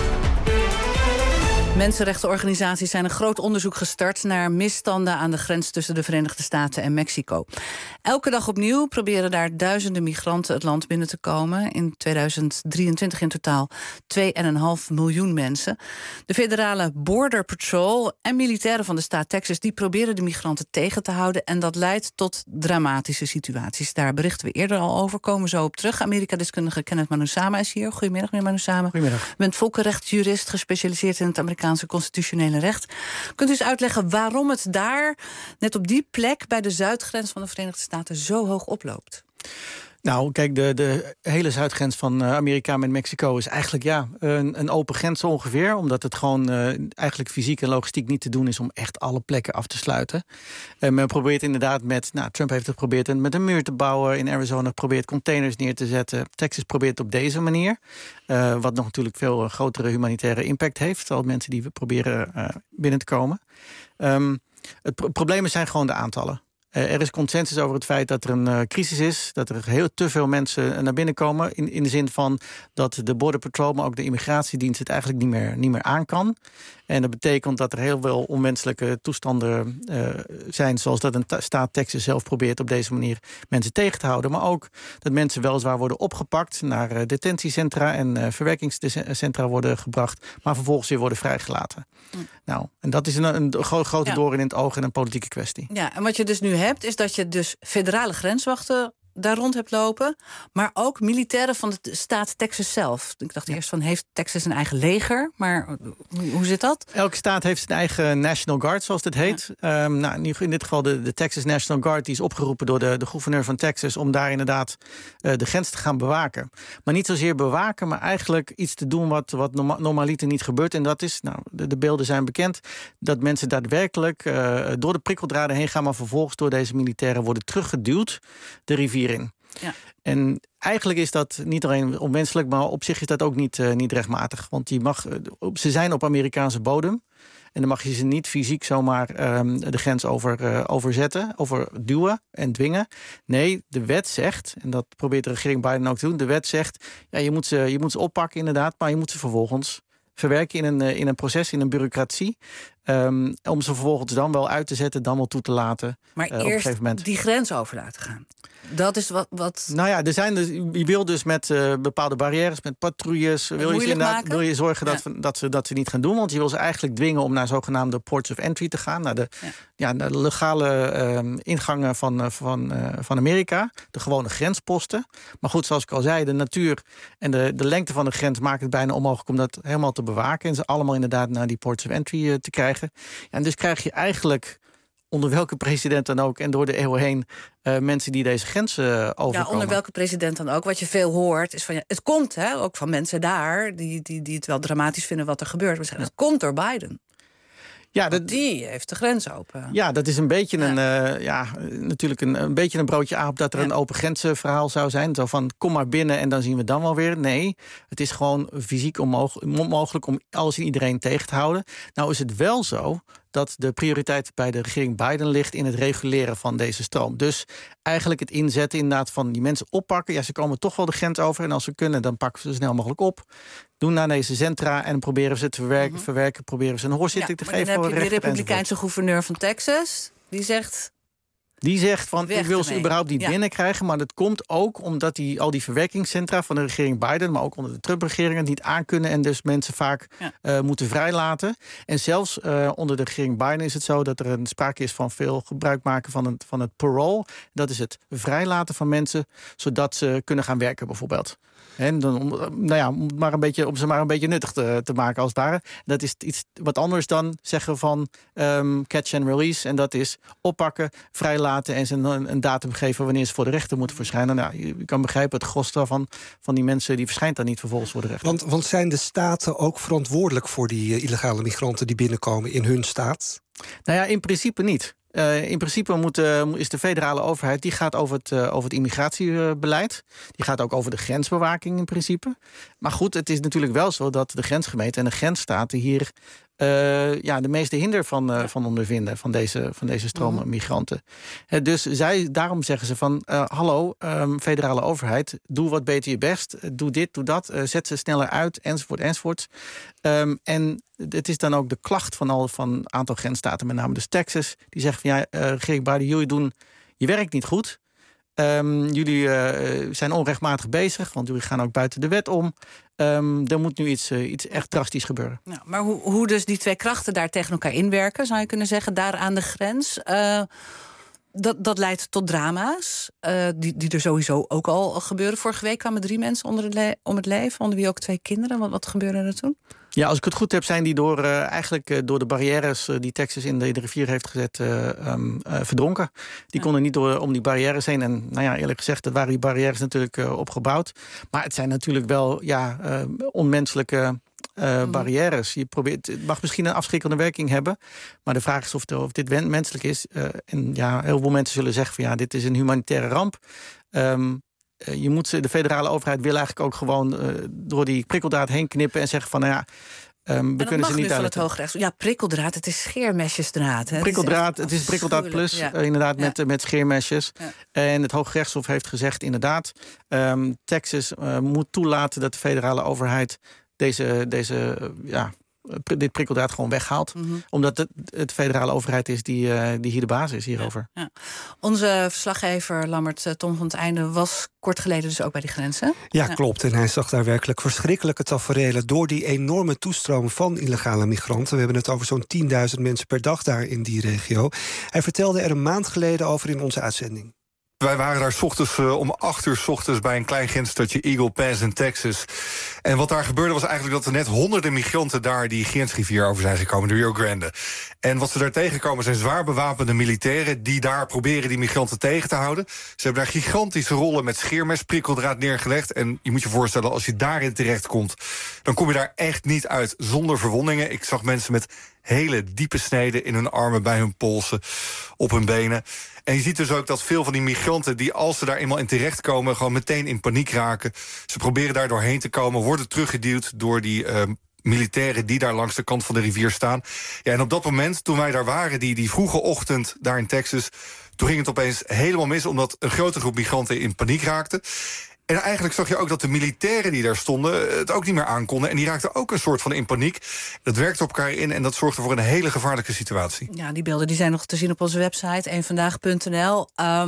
Mensenrechtenorganisaties zijn een groot onderzoek gestart naar misstanden aan de grens tussen de Verenigde Staten en Mexico. Elke dag opnieuw proberen daar duizenden migranten het land binnen te komen. In 2023 in totaal 2,5 miljoen mensen. De federale Border Patrol en militairen van de staat Texas die proberen de migranten tegen te houden. En dat leidt tot dramatische situaties. Daar berichten we eerder al over, komen zo op terug. Amerika-deskundige Kenneth Manusama is hier. Goedemiddag, meneer Manusama. Goedemiddag. U bent volkenrechtjurist, gespecialiseerd in het Amerikaanse constitutionele recht. Kunt u eens uitleggen waarom het daar, net op die plek bij de zuidgrens van de Verenigde Staten, zo hoog oploopt? Nou, kijk, de hele zuidgrens van Amerika met Mexico is eigenlijk een open grens ongeveer. Omdat het gewoon eigenlijk fysiek en logistiek niet te doen is om echt alle plekken af te sluiten. Men probeert inderdaad Trump heeft het geprobeerd met een muur te bouwen. In Arizona probeert containers neer te zetten. Texas probeert het op deze manier. Wat nog natuurlijk veel grotere humanitaire impact heeft. Al mensen die we proberen binnen te komen. Het problemen zijn gewoon de aantallen. Er is consensus over het feit dat er een crisis is. Dat er heel te veel mensen naar binnen komen. In de zin van dat de Border Patrol, maar ook de immigratiedienst het eigenlijk niet meer aan kan. En dat betekent dat er heel veel onwenselijke toestanden zijn. Zoals dat een staat Texas zelf probeert op deze manier mensen tegen te houden. Maar ook dat mensen weliswaar worden opgepakt, naar detentiecentra en verwerkingscentra worden gebracht. Maar vervolgens weer worden vrijgelaten. Nou, en dat is een grote doorn in het oog en een politieke kwestie. Ja, en wat je dus nu hebt, is dat je dus federale grenswachten daar rond hebt lopen. Maar ook militairen van de staat Texas zelf. Ik dacht eerst van, heeft Texas een eigen leger? Maar hoe zit dat? Elke staat heeft zijn eigen National Guard, zoals het heet. Ja. In dit geval de Texas National Guard, die is opgeroepen door de gouverneur van Texas om daar inderdaad de grens te gaan bewaken. Maar niet zozeer bewaken, maar eigenlijk iets te doen wat normaliter niet gebeurt. En dat is, de beelden zijn bekend, dat mensen daadwerkelijk door de prikkeldraden heen gaan, maar vervolgens door deze militairen worden teruggeduwd de rivier in. Ja. En eigenlijk is dat niet alleen onwenselijk, maar op zich is dat ook niet rechtmatig. Want ze zijn op Amerikaanse bodem. En dan mag je ze niet fysiek zomaar de grens overduwen en dwingen. Nee, de wet zegt, en dat probeert de regering Biden ook te doen, de wet zegt, ja, je moet ze oppakken inderdaad, maar je moet ze vervolgens verwerken in een proces, in een bureaucratie. Om ze vervolgens dan wel uit te zetten, dan wel toe te laten. Maar op een eerst gegeven moment die grens over laten gaan. Dat is wat... Nou ja, je wil dus met bepaalde barrières, met patrouilles, wil je zorgen dat ze niet gaan doen. Want je wil ze eigenlijk dwingen om naar zogenaamde ports of entry te gaan. Naar de legale ingangen van Amerika. De gewone grensposten. Maar goed, zoals ik al zei, de natuur en de lengte van de grens maakt het bijna onmogelijk om dat helemaal te bewaken. En ze allemaal inderdaad naar die ports of entry te krijgen. Ja, en dus krijg je eigenlijk, onder welke president dan ook en door de eeuwen heen, mensen die deze grenzen overkomen. Ja, onder welke president dan ook. Wat je veel hoort is van, het komt ook van mensen daar die het wel dramatisch vinden wat er gebeurt. Maar zeggen, het komt door Biden. Ja, die heeft de grens open. Ja, dat is een beetje natuurlijk een beetje een broodje aap dat er een open grenzenverhaal zou zijn. Zo van, kom maar binnen en dan zien we dan wel weer. Nee, het is gewoon fysiek onmogelijk om alles en iedereen tegen te houden. Nou is het wel zo dat de prioriteit bij de regering Biden ligt in het reguleren van deze stroom. Dus eigenlijk het inzetten inderdaad van die mensen oppakken. Ja, ze komen toch wel de grens over en als ze kunnen, dan pakken ze zo snel mogelijk op. Doen naar deze centra en proberen ze te verwerken, proberen ze een hoorzitting te geven. Dan heb je de republikeinse gouverneur van Texas, die zegt van, ik wil ze überhaupt niet binnenkrijgen. Maar dat komt ook omdat al die verwerkingscentra van de regering Biden, maar ook onder de Trump-regering, het niet aankunnen en dus mensen vaak moeten vrijlaten. En zelfs onder de regering Biden is het zo dat er een sprake is van veel gebruik maken van het parole. Dat is het vrijlaten van mensen, zodat ze kunnen gaan werken bijvoorbeeld. En dan, om ze maar een beetje nuttig te maken als het ware. Dat is iets wat anders dan zeggen van catch and release. En dat is oppakken, vrijlaten en ze een datum geven wanneer ze voor de rechter moeten verschijnen. Nou, je kan begrijpen, het gros daarvan van die mensen die verschijnt dan niet vervolgens voor de rechter. Want zijn de staten ook verantwoordelijk voor die illegale migranten die binnenkomen in hun staat? Nou ja, in principe niet. In principe is de federale overheid, die gaat over het immigratiebeleid. Die gaat ook over de grensbewaking in principe. Maar goed, het is natuurlijk wel zo dat de grensgemeenten en de grensstaten hier de meeste hinder van ondervinden, van deze stroom migranten. Dus daarom zeggen ze van, hallo, federale overheid, doe wat beter je best, doe dit, doe dat, zet ze sneller uit, enzovoort. En het is dan ook de klacht van een aantal grensstaten, met name dus Texas, die zeggen van, regering Biden, jullie doen je werk niet goed. Jullie zijn onrechtmatig bezig, want jullie gaan ook buiten de wet om. Er moet nu iets echt drastisch gebeuren. Ja, maar hoe dus die twee krachten daar tegen elkaar inwerken, zou je kunnen zeggen, daar aan de grens, dat leidt tot drama's, die er sowieso ook al gebeuren. Vorige week kwamen 3 mensen om het leven, onder wie ook 2 kinderen. Wat gebeurde er toen? Ja, als ik het goed heb, zijn die door de barrières die Texas in de rivier heeft gezet verdronken. Die konden niet om die barrières heen. En eerlijk gezegd, dat waren die barrières natuurlijk opgebouwd. Maar het zijn natuurlijk wel onmenselijke barrières. Het mag misschien een afschrikkende werking hebben. Maar de vraag is of dit menselijk is. Heel veel mensen zullen zeggen van dit is een humanitaire ramp. De federale overheid wil eigenlijk ook gewoon door die prikkeldraad heen knippen en zeggen van we kunnen ze niet uit het Hooggerechtshof. Ja, prikkeldraad, het is scheermesjesdraad. Hè? Prikkeldraad, het is prikkeldraad plus, inderdaad, met scheermesjes. Ja. En het Hooggerechtshof heeft gezegd, inderdaad, Texas moet toelaten dat de federale overheid dit prikkeldraad gewoon weghaalt. Omdat het federale overheid is die hier de baas is hierover. Ja. Onze verslaggever Lammert Tom van het Einde was kort geleden dus ook bij die grenzen. Ja, klopt. En hij zag daar werkelijk verschrikkelijke taferelen door die enorme toestroom van illegale migranten. We hebben het over zo'n 10.000 mensen per dag daar in die regio. Hij vertelde er een maand geleden over in onze uitzending. Wij waren daar 's ochtends om 8:00 's ochtends bij een klein grensstadje Eagle Pass in Texas. En wat daar gebeurde was eigenlijk dat er net honderden migranten daar die grensrivier over zijn gekomen, de Rio Grande. En wat ze daar tegenkomen zijn zwaar bewapende militairen die daar proberen die migranten tegen te houden. Ze hebben daar gigantische rollen met scheermes, prikkeldraad neergelegd. En je moet je voorstellen, als je daarin terechtkomt, dan kom je daar echt niet uit zonder verwondingen. Ik zag mensen met hele diepe sneden in hun armen, bij hun polsen, op hun benen. En je ziet dus ook dat veel van die migranten, die als ze daar eenmaal in terechtkomen, gewoon meteen in paniek raken. Ze proberen daar doorheen te komen, worden teruggeduwd door die militairen die daar langs de kant van de rivier staan. Ja, en op dat moment, toen wij daar waren, die vroege ochtend daar in Texas, toen ging het opeens helemaal mis, omdat een grote groep migranten in paniek raakte. En eigenlijk zag je ook dat de militairen die daar stonden het ook niet meer aankonden. En die raakten ook een soort van in paniek. Dat werkte op elkaar in en dat zorgde voor een hele gevaarlijke situatie. Ja, die beelden die zijn nog te zien op onze website, eenvandaag.nl.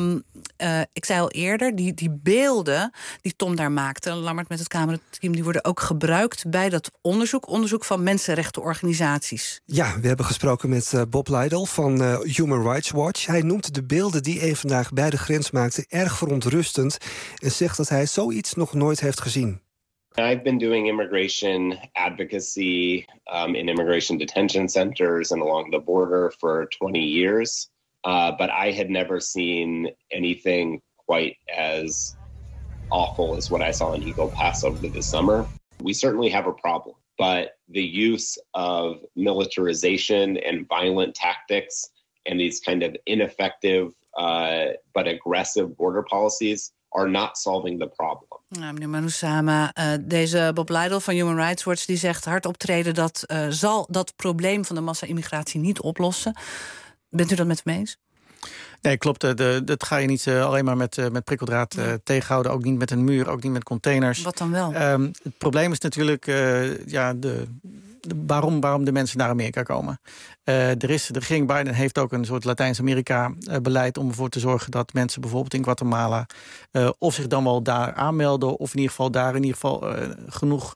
Ik zei al eerder, die beelden die Tom daar maakte, Lammert met het camerateam, die worden ook gebruikt bij dat onderzoek van mensenrechtenorganisaties. Ja, we hebben gesproken met Bob Lidell van Human Rights Watch. Hij noemt de beelden die Eén Vandaag bij de grens maakte erg verontrustend en zegt dat hij zoiets nog nooit heeft gezien. I've been doing immigration advocacy in immigration detention centers and along the border for 20 years. But I had never seen anything quite as awful as what I saw in Eagle Pass over the summer. We certainly have a problem, but the use of militarization and violent tactics and these kind of ineffective but aggressive border policies are not solving the problem. Nou, meneer Manusama, deze Bob Lidell van Human Rights Watch die zegt hard optreden dat zal dat probleem van de massa-immigratie niet oplossen. Bent u dat met hem eens? Nee, klopt. Dat ga je niet alleen maar met prikkeldraad tegenhouden. Ook niet met een muur, ook niet met containers. Wat dan wel? Het probleem is natuurlijk waarom de mensen naar Amerika komen. De regering Biden heeft ook een soort Latijns-Amerika-beleid om ervoor te zorgen dat mensen bijvoorbeeld in Guatemala of zich dan wel daar aanmelden, of in ieder geval daar genoeg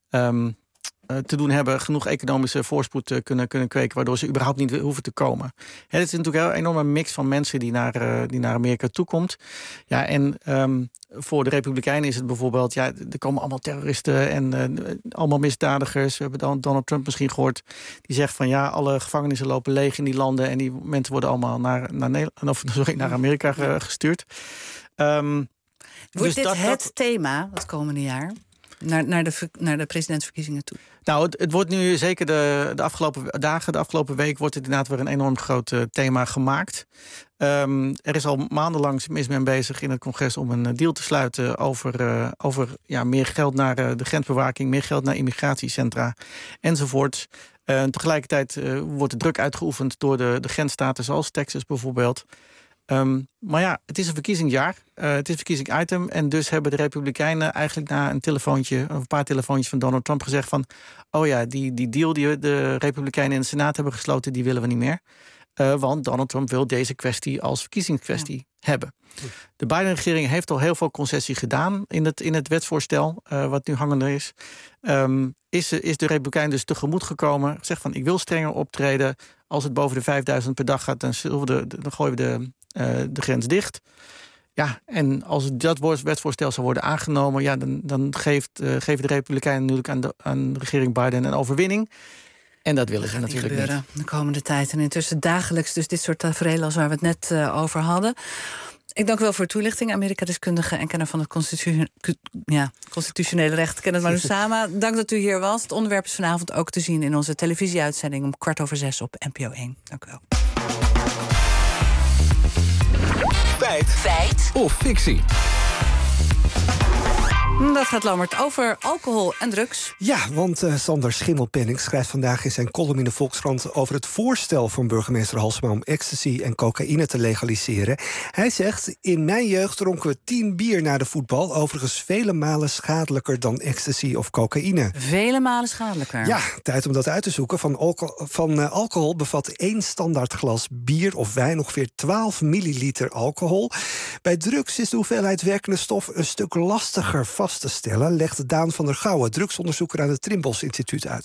te doen hebben, genoeg economische voorspoed kunnen kweken, waardoor ze überhaupt niet hoeven te komen. Het is natuurlijk een enorme mix van mensen die naar Amerika toekomt. Ja, en voor de Republikeinen is het bijvoorbeeld, er komen allemaal terroristen en allemaal misdadigers. We hebben dan Donald Trump misschien gehoord, die zegt van alle gevangenissen lopen leeg in die landen en die mensen worden allemaal naar Amerika gestuurd. Wordt dus dit het thema het komende jaar? Naar de presidentsverkiezingen toe? Nou, het wordt nu zeker de afgelopen dagen, de afgelopen week, wordt het inderdaad weer een enorm groot thema gemaakt. Er is al maandenlang is men bezig in het congres om een deal te sluiten over meer geld naar de grensbewaking, meer geld naar immigratiecentra enzovoort. Tegelijkertijd wordt de druk uitgeoefend door de grensstaten zoals Texas bijvoorbeeld. Maar het is een verkiezingsjaar. Het is een verkiezingsitem. En dus hebben de Republikeinen eigenlijk na een paar telefoontjes van Donald Trump gezegd van, die deal die de Republikeinen in de Senaat hebben gesloten, die willen we niet meer. Want Donald Trump wil deze kwestie als verkiezingskwestie hebben. De Biden-regering heeft al heel veel concessie gedaan in het wetsvoorstel, wat nu hangende is. Is de Republikein dus tegemoet gekomen, zegt van, ik wil strenger optreden. Als het boven de 5000 per dag gaat, dan gooien we de grens dicht. Ja, en als dat wetsvoorstel zou worden aangenomen, dan geven de Republikeinen natuurlijk aan de regering Biden een overwinning. En dat willen ze natuurlijk niet. De komende tijd. En intussen dagelijks dus dit soort tafereelen als waar we het net over hadden. Ik dank u wel voor uw toelichting, Amerika-deskundige en kenner van het constitutionele recht, Kenneth Manusama. Dank dat u hier was. Het onderwerp is vanavond ook te zien in onze televisieuitzending om 6:15 op NPO 1. Dank u wel. Feit of fictie? Dat gaat Lammert over alcohol en drugs. Ja, want Sander Schimmelpenninck schrijft vandaag in zijn column in de Volkskrant over het voorstel van burgemeester Halsema om ecstasy en cocaïne te legaliseren. Hij zegt, in mijn jeugd dronken we 10 bier na de voetbal. Overigens vele malen schadelijker dan ecstasy of cocaïne. Vele malen schadelijker? Ja, tijd om dat uit te zoeken. Van alcohol bevat 1 standaard glas bier of wijn ongeveer 12 milliliter alcohol. Bij drugs is de hoeveelheid werkende stof een stuk lastiger vast te stellen, legt Daan van der Gouwen, drugsonderzoeker aan het Trimbos Instituut, uit.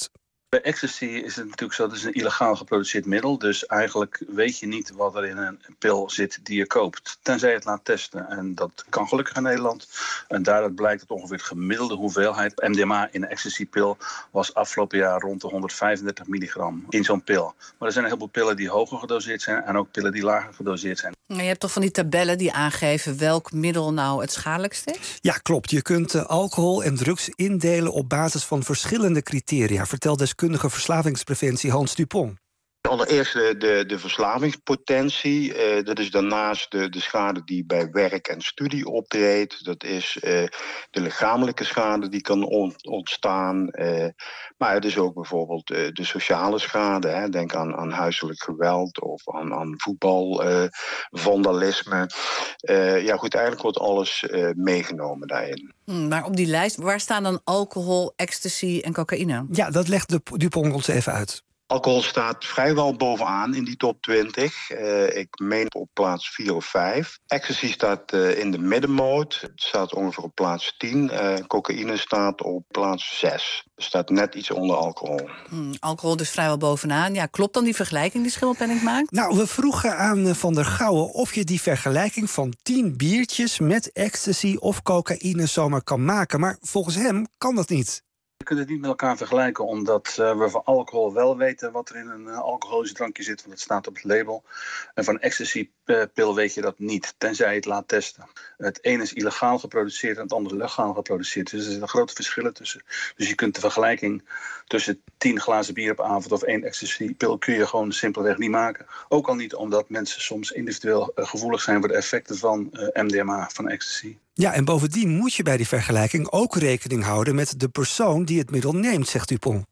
Bij ecstasy is het natuurlijk zo, dat is een illegaal geproduceerd middel. Dus eigenlijk weet je niet wat er in een pil zit die je koopt. Tenzij je het laat testen. En dat kan gelukkig in Nederland. En daaruit blijkt dat ongeveer de gemiddelde hoeveelheid MDMA in een ecstasypil was afgelopen jaar rond de 135 milligram in zo'n pil. Maar er zijn een heleboel pillen die hoger gedoseerd zijn en ook pillen die lager gedoseerd zijn. Je hebt toch van die tabellen die aangeven welk middel nou het schadelijkste is? Ja, klopt. Je kunt alcohol en drugs indelen op basis van verschillende criteria, vertelt deskundige verslavingspreventie Hans Dupont. Allereerst de verslavingspotentie. Dat is daarnaast de schade die bij werk en studie optreedt. Dat is de lichamelijke schade die kan ontstaan. Maar het is ook bijvoorbeeld de sociale schade. Hè. Denk aan huiselijk geweld of aan voetbal, vandalisme. Ja goed, eigenlijk wordt alles meegenomen daarin. Maar op die lijst, waar staan dan alcohol, ecstasy en cocaïne? Ja, dat legt Dupont ons even uit. Alcohol staat vrijwel bovenaan in die top 20. Ik meen op plaats 4 of 5. Ecstasy staat in de middenmoot. Het staat ongeveer op plaats 10. Cocaïne staat op plaats 6. Het staat net iets onder alcohol. Alcohol dus vrijwel bovenaan. Ja, klopt dan die vergelijking die Schimmelpenninck maakt? Nou, we vroegen aan Van der Gouwen of je die vergelijking van 10 biertjes met ecstasy of cocaïne zomaar kan maken. Maar volgens hem kan dat niet. Je kunt het niet met elkaar vergelijken, omdat we van alcohol wel weten wat er in een alcoholisch drankje zit, want het staat op het label. En van ecstasy-pil weet je dat niet, tenzij je het laat testen. Het ene is illegaal geproduceerd en het andere legaal geproduceerd. Dus er zitten grote verschillen tussen. Dus je kunt de vergelijking tussen 10 glazen bier op avond of 1 ecstasy-pil kun je gewoon simpelweg niet maken. Ook al niet omdat mensen soms individueel gevoelig zijn voor de effecten van MDMA, van ecstasy. Ja, en bovendien moet je bij die vergelijking ook rekening houden met de persoon die het middel neemt, zegt Dupont.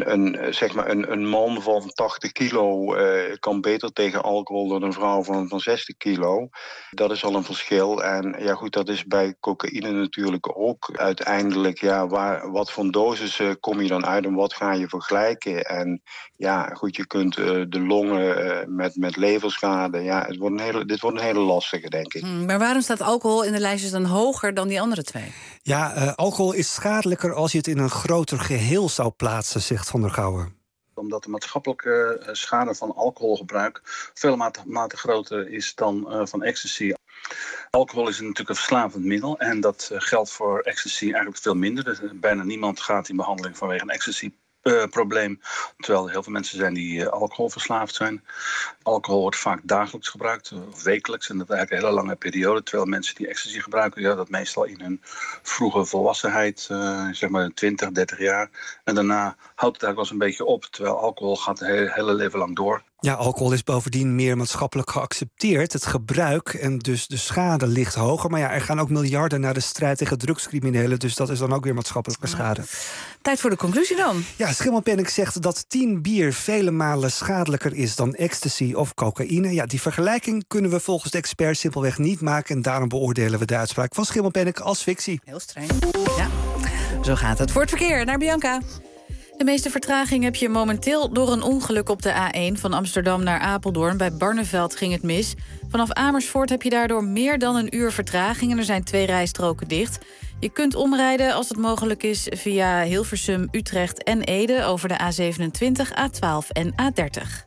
Een man van 80 kilo kan beter tegen alcohol dan een vrouw van 60 kilo. Dat is al een verschil. En ja goed, dat is bij cocaïne natuurlijk ook. Uiteindelijk, ja, wat voor dosis kom je dan uit en wat ga je vergelijken? En ja, goed, je kunt de longen met leverschade. Ja, dit wordt een hele lastige, denk ik. Maar waarom staat alcohol in de lijstjes dan hoger dan die andere twee? Ja, alcohol is schadelijker als je het in een groter geheel zou plaatsen, zegt Van der Gouwen. Omdat de maatschappelijke schade van alcoholgebruik vele mate groter is dan van ecstasy. Alcohol is natuurlijk een verslavend middel en dat geldt voor ecstasy eigenlijk veel minder. Dus bijna niemand gaat in behandeling vanwege een ecstasy-probleem. Terwijl er heel veel mensen zijn die alcoholverslaafd zijn. Alcohol wordt vaak dagelijks gebruikt, of wekelijks. En dat eigenlijk een hele lange periode. Terwijl mensen die ecstasy gebruiken, ja, dat meestal in hun vroege volwassenheid, zeg maar 20, 30 jaar. En daarna houdt het eigenlijk wel eens een beetje op. Terwijl alcohol gaat het hele leven lang door. Ja, alcohol is bovendien meer maatschappelijk geaccepteerd. Het gebruik en dus de schade ligt hoger. Maar ja, er gaan ook miljarden naar de strijd tegen drugscriminelen. Dus dat is dan ook weer maatschappelijke schade. Tijd voor de conclusie dan. Ja, Schimmelpenninck zegt dat 10 bier vele malen schadelijker is dan ecstasy of cocaïne. Ja, die vergelijking kunnen we volgens de experts simpelweg niet maken. En daarom beoordelen we de uitspraak van Schimmelpenninck als fictie. Heel streng. Ja, zo gaat het. Voor het verkeer, naar Bianca. De meeste vertraging heb je momenteel door een ongeluk op de A1... van Amsterdam naar Apeldoorn. Bij Barneveld ging het mis. Vanaf Amersfoort heb je daardoor meer dan een uur vertraging... en er zijn 2 rijstroken dicht. Je kunt omrijden als het mogelijk is via Hilversum, Utrecht en Ede... over de A27, A12 en A30.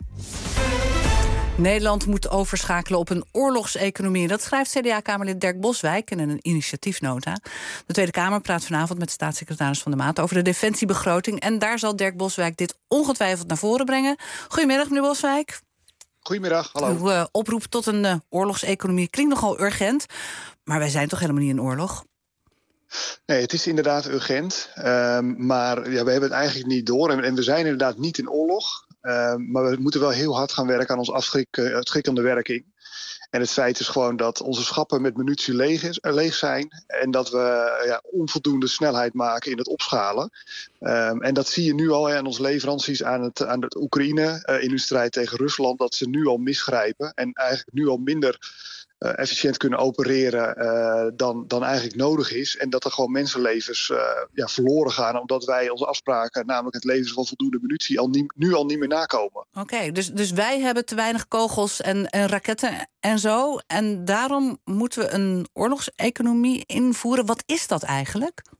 Nederland moet overschakelen op een oorlogseconomie. Dat schrijft CDA-kamerlid Dirk Boswijk in een initiatiefnota. De Tweede Kamer praat vanavond met staatssecretaris Van der Maat over de defensiebegroting. En daar zal Dirk Boswijk dit ongetwijfeld naar voren brengen. Goedemiddag, meneer Boswijk. Goedemiddag, hallo. Uw oproep tot een oorlogseconomie klinkt nogal urgent. Maar wij zijn toch helemaal niet in oorlog? Nee, het is inderdaad urgent. Maar ja, we hebben het eigenlijk niet door. En we zijn inderdaad niet in oorlog. Maar we moeten wel heel hard gaan werken aan onze afschrikkende werking. En het feit is gewoon dat onze schappen met munitie leeg zijn. En dat we onvoldoende snelheid maken in het opschalen. En dat zie je nu al aan onze leveranties aan het Oekraïne. In hun strijd tegen Rusland. Dat ze nu al misgrijpen. En eigenlijk nu al minder efficiënt kunnen opereren dan eigenlijk nodig is. En dat er gewoon mensenlevens verloren gaan. Omdat wij onze afspraken, namelijk het leveren van voldoende munitie, nu al niet meer nakomen. Oké, dus wij hebben te weinig kogels en raketten en zo. En daarom moeten we een oorlogseconomie invoeren. Wat is dat eigenlijk?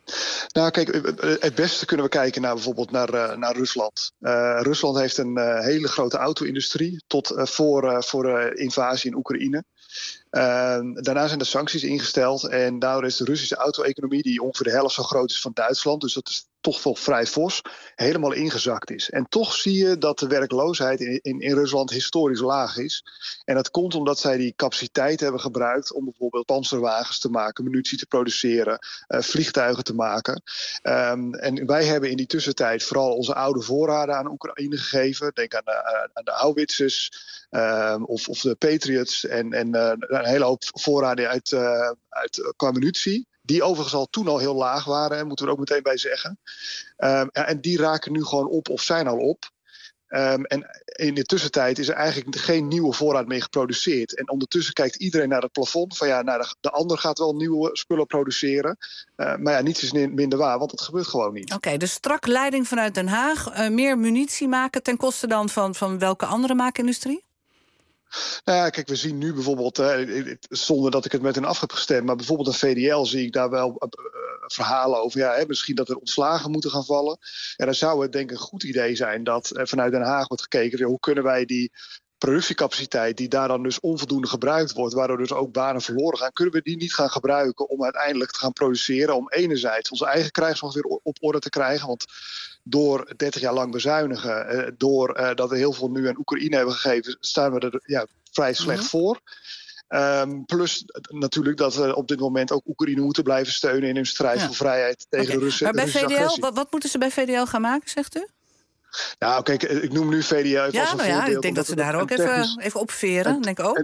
Nou, kijk, het beste kunnen we kijken naar bijvoorbeeld naar Rusland. Rusland heeft een hele grote auto-industrie tot voor invasie in Oekraïne. Daarna zijn de sancties ingesteld en daardoor is de Russische auto-economie, die ongeveer de helft zo groot is van Duitsland, dus dat is toch wel vrij fors, helemaal ingezakt is. En toch zie je dat de werkloosheid in Rusland historisch laag is. En dat komt omdat zij die capaciteit hebben gebruikt om bijvoorbeeld panzerwagens te maken, munitie te produceren, vliegtuigen te maken. En wij hebben in die tussentijd vooral onze oude voorraden aan Oekraïne gegeven. Denk aan de Howitzers of de Patriots en een hele hoop voorraden uit qua munitie. Die overigens al toen al heel laag waren, moeten we er ook meteen bij zeggen. En die raken nu gewoon op of zijn al op. En in de tussentijd is er eigenlijk geen nieuwe voorraad meer geproduceerd. En ondertussen kijkt iedereen naar het plafond. Van de ander gaat wel nieuwe spullen produceren. Maar ja, niets is minder waar, want dat gebeurt gewoon niet. Oké, dus strak leiding vanuit Den Haag. Meer munitie maken ten koste dan van welke andere maakindustrie? Nou ja, kijk, we zien nu bijvoorbeeld, zonder dat ik het met hen af heb gestemd, maar bijvoorbeeld een VDL zie ik daar wel verhalen over. Misschien dat er ontslagen moeten gaan vallen. En dan zou het denk ik een goed idee zijn dat vanuit Den Haag wordt gekeken, hoe kunnen wij die productiecapaciteit die daar dan dus onvoldoende gebruikt wordt, waardoor dus ook banen verloren gaan, kunnen we die niet gaan gebruiken om uiteindelijk te gaan produceren, om enerzijds onze eigen krijgsmacht weer op orde te krijgen. Want door 30 jaar lang bezuinigen, dat we heel veel nu aan Oekraïne hebben gegeven, staan we er vrij slecht voor. Plus natuurlijk dat we op dit moment ook Oekraïne moeten blijven steunen in hun strijd voor vrijheid tegen de Russen. Maar bij VDL, wat moeten ze bij VDL gaan maken, zegt u? Nou, kijk, ik noem nu VDL als een voorbeeld. Ik denk dat ze daar ook even op veren. Denk ook.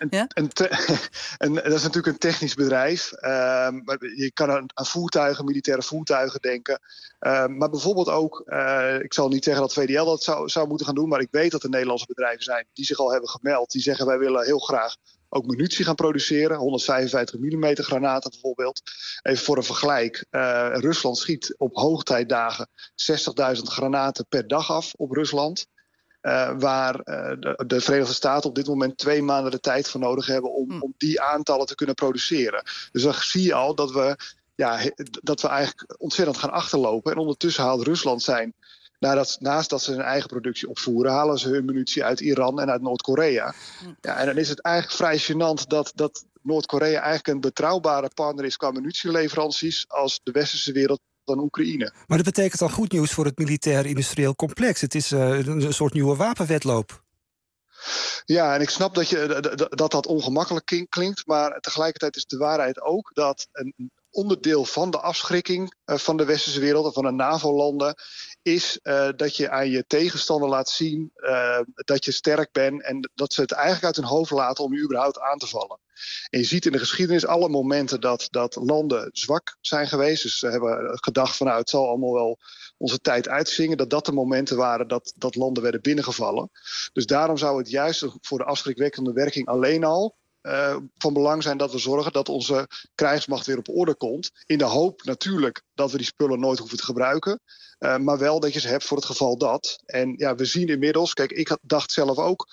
En dat is natuurlijk een technisch bedrijf. Je kan aan voertuigen, militaire voertuigen denken. Maar bijvoorbeeld ook, ik zal niet zeggen dat VDL dat zou moeten gaan doen, maar ik weet dat er Nederlandse bedrijven zijn die zich al hebben gemeld. Die zeggen, wij willen heel graag ook munitie gaan produceren. 155 mm granaten bijvoorbeeld. Even voor een vergelijk. Rusland schiet op hoogtijdagen 60.000 granaten per dag af op Rusland. Waar de Verenigde Staten op dit moment 2 maanden de tijd voor nodig hebben om die aantallen te kunnen produceren. Dus dan zie je al dat we eigenlijk ontzettend gaan achterlopen. En ondertussen haalt Rusland zijn. Naast dat ze hun eigen productie opvoeren, halen ze hun munitie uit Iran en uit Noord-Korea. Ja, en dan is het eigenlijk vrij gênant dat Noord-Korea eigenlijk een betrouwbare partner is qua munitieleveranties als de westerse wereld dan Oekraïne. Maar dat betekent al goed nieuws voor het militair-industrieel complex. Het is een soort nieuwe wapenwedloop. Ja, en ik snap dat ongemakkelijk klinkt, maar tegelijkertijd is de waarheid ook dat een onderdeel van de afschrikking van de westerse wereld en van de NAVO-landen is dat je aan je tegenstander laat zien dat je sterk bent en dat ze het eigenlijk uit hun hoofd laten om je überhaupt aan te vallen. En je ziet in de geschiedenis alle momenten dat landen zwak zijn geweest. Dus ze hebben gedacht van het zal allemaal wel onze tijd uitzingen. Dat de momenten waren dat landen werden binnengevallen. Dus daarom zou het juist voor de afschrikwekkende werking alleen al van belang zijn dat we zorgen dat onze krijgsmacht weer op orde komt. In de hoop natuurlijk dat we die spullen nooit hoeven te gebruiken. Maar wel dat je ze hebt voor het geval dat. En ja, we zien inmiddels, kijk, ik dacht zelf ook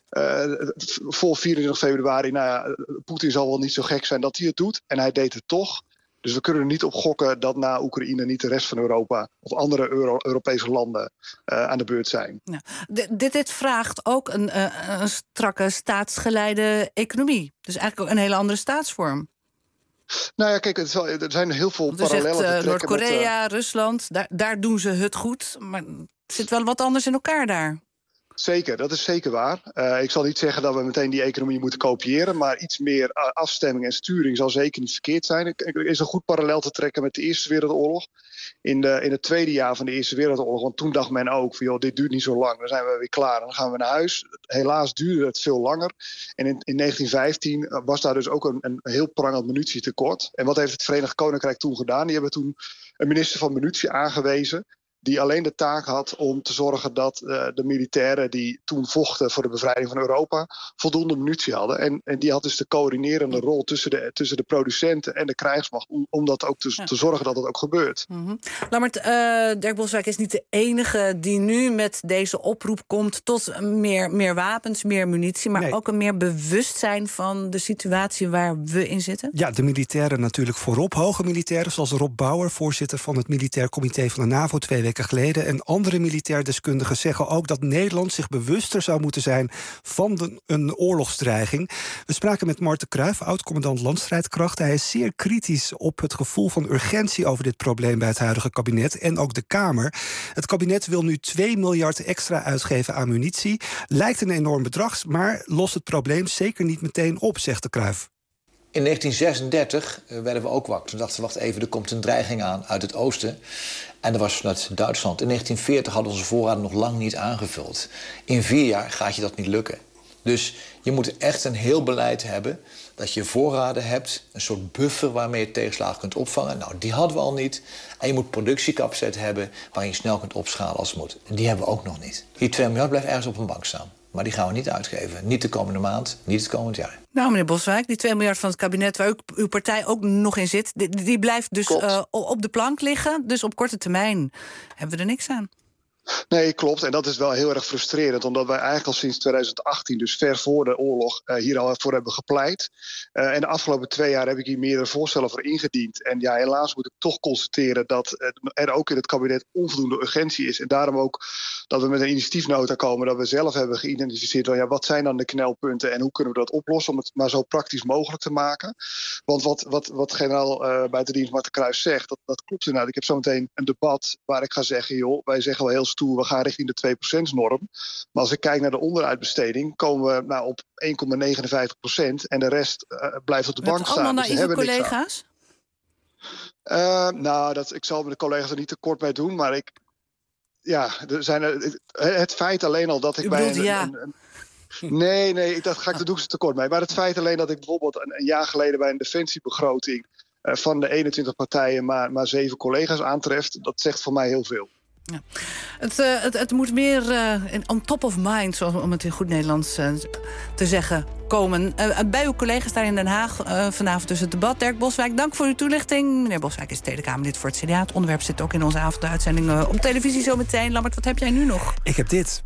voor 24 februari, Poetin zal wel niet zo gek zijn dat hij het doet. En hij deed het toch. Dus we kunnen er niet op gokken dat na Oekraïne niet de rest van Europa of andere Europese landen aan de beurt zijn. Ja. Dit vraagt ook een strakke staatsgeleide economie. Dus eigenlijk ook een hele andere staatsvorm. Nou ja, kijk, er zijn heel veel parallellen te trekken. Noord-Korea, Rusland, daar doen ze het goed. Maar er zit wel wat anders in elkaar daar. Zeker, dat is zeker waar. Ik zal niet zeggen dat we meteen die economie moeten kopiëren, maar iets meer afstemming en sturing zal zeker niet verkeerd zijn. Er is een goed parallel te trekken met de Eerste Wereldoorlog. In het tweede jaar van de Eerste Wereldoorlog, want toen dacht men ook van, dit duurt niet zo lang, dan zijn we weer klaar, dan gaan we naar huis. Helaas duurde het veel langer. En in 1915 was daar dus ook een heel prangend munitietekort. En wat heeft het Verenigd Koninkrijk toen gedaan? Die hebben toen een minister van munitie aangewezen. die alleen de taak had om te zorgen dat de militairen die toen vochten voor de bevrijding van Europa voldoende munitie hadden. En die had dus de coördinerende rol tussen de producenten en de krijgsmacht om dat ook te zorgen dat het ook gebeurt. Mm-hmm. Lammert, Dirk Boswijk is niet de enige die nu met deze oproep komt tot meer wapens, meer munitie, maar ook een meer bewustzijn van de situatie waar we in zitten? Ja, de militairen natuurlijk voorop. Hoge militairen zoals Rob Bauer, voorzitter van het Militair Comité van de NAVO 2 weken geleden. En andere militair deskundigen zeggen ook dat Nederland zich bewuster zou moeten zijn van een oorlogsdreiging. We spraken met Marten Kruijf, oud-commandant landstrijdkrachten. Hij is zeer kritisch op het gevoel van urgentie over dit probleem bij het huidige kabinet en ook de Kamer. Het kabinet wil nu 2 miljard extra uitgeven aan munitie. Lijkt een enorm bedrag, maar lost het probleem zeker niet meteen op, zegt de Kruijf. In 1936 werden we ook wakker. Toen dachten we, wacht even, er komt een dreiging aan uit het oosten. En dat was vanuit Duitsland. In 1940 hadden we onze voorraden nog lang niet aangevuld. In 4 jaar gaat je dat niet lukken. Dus je moet echt een heel beleid hebben dat je voorraden hebt, een soort buffer waarmee je tegenslagen kunt opvangen. Nou, die hadden we al niet. En je moet productiecapaciteit hebben waar je snel kunt opschalen als het moet. En die hebben we ook nog niet. Die 2 miljard blijft ergens op een bank staan. Maar die gaan we niet uitgeven. Niet de komende maand, niet het komend jaar. Nou, meneer Boswijk, die 2 miljard van het kabinet waar uw partij ook nog in zit, die blijft dus op de plank liggen. Dus op korte termijn hebben we er niks aan. Nee, klopt. En dat is wel heel erg frustrerend. Omdat wij eigenlijk al sinds 2018, dus ver voor de oorlog, hier al voor hebben gepleit. En de afgelopen 2 jaar heb ik hier meerdere voorstellen voor ingediend. En ja, helaas moet ik toch constateren dat er ook in het kabinet onvoldoende urgentie is. En daarom ook dat we met een initiatiefnota komen, dat we zelf hebben geïdentificeerd van, ja, wat zijn dan de knelpunten en hoe kunnen we dat oplossen om het maar zo praktisch mogelijk te maken. Want wat generaal buitendienst Marten Kruijf zegt, dat klopt inderdaad. Ik heb zo meteen een debat waar ik ga zeggen, joh, wij zeggen wel heel stoer, we gaan richting de 2%-norm. Maar als ik kijk naar de onderuitbesteding, komen we op 1,59% en de rest blijft op de bank staan. Allemaal naïeve collega's? Ik zal met de collega's er niet te kort mee doen, maar het feit alleen al dat ik Nee, daar doe ik ze tekort mee. Maar het feit alleen dat ik bijvoorbeeld een jaar geleden bij een defensiebegroting van de 21 partijen maar 7 collega's aantreft, dat zegt voor mij heel veel. Ja. Het moet meer on top of mind, zoals om het in goed Nederlands te zeggen, komen. Bij uw collega's daar in Den Haag vanavond dus het debat. Dirk Boswijk, dank voor uw toelichting. Meneer Boswijk is Tweede Kamerlid voor het CDA. Het onderwerp zit ook in onze avonduitzending op televisie zometeen. Lammert, wat heb jij nu nog? Ik heb dit.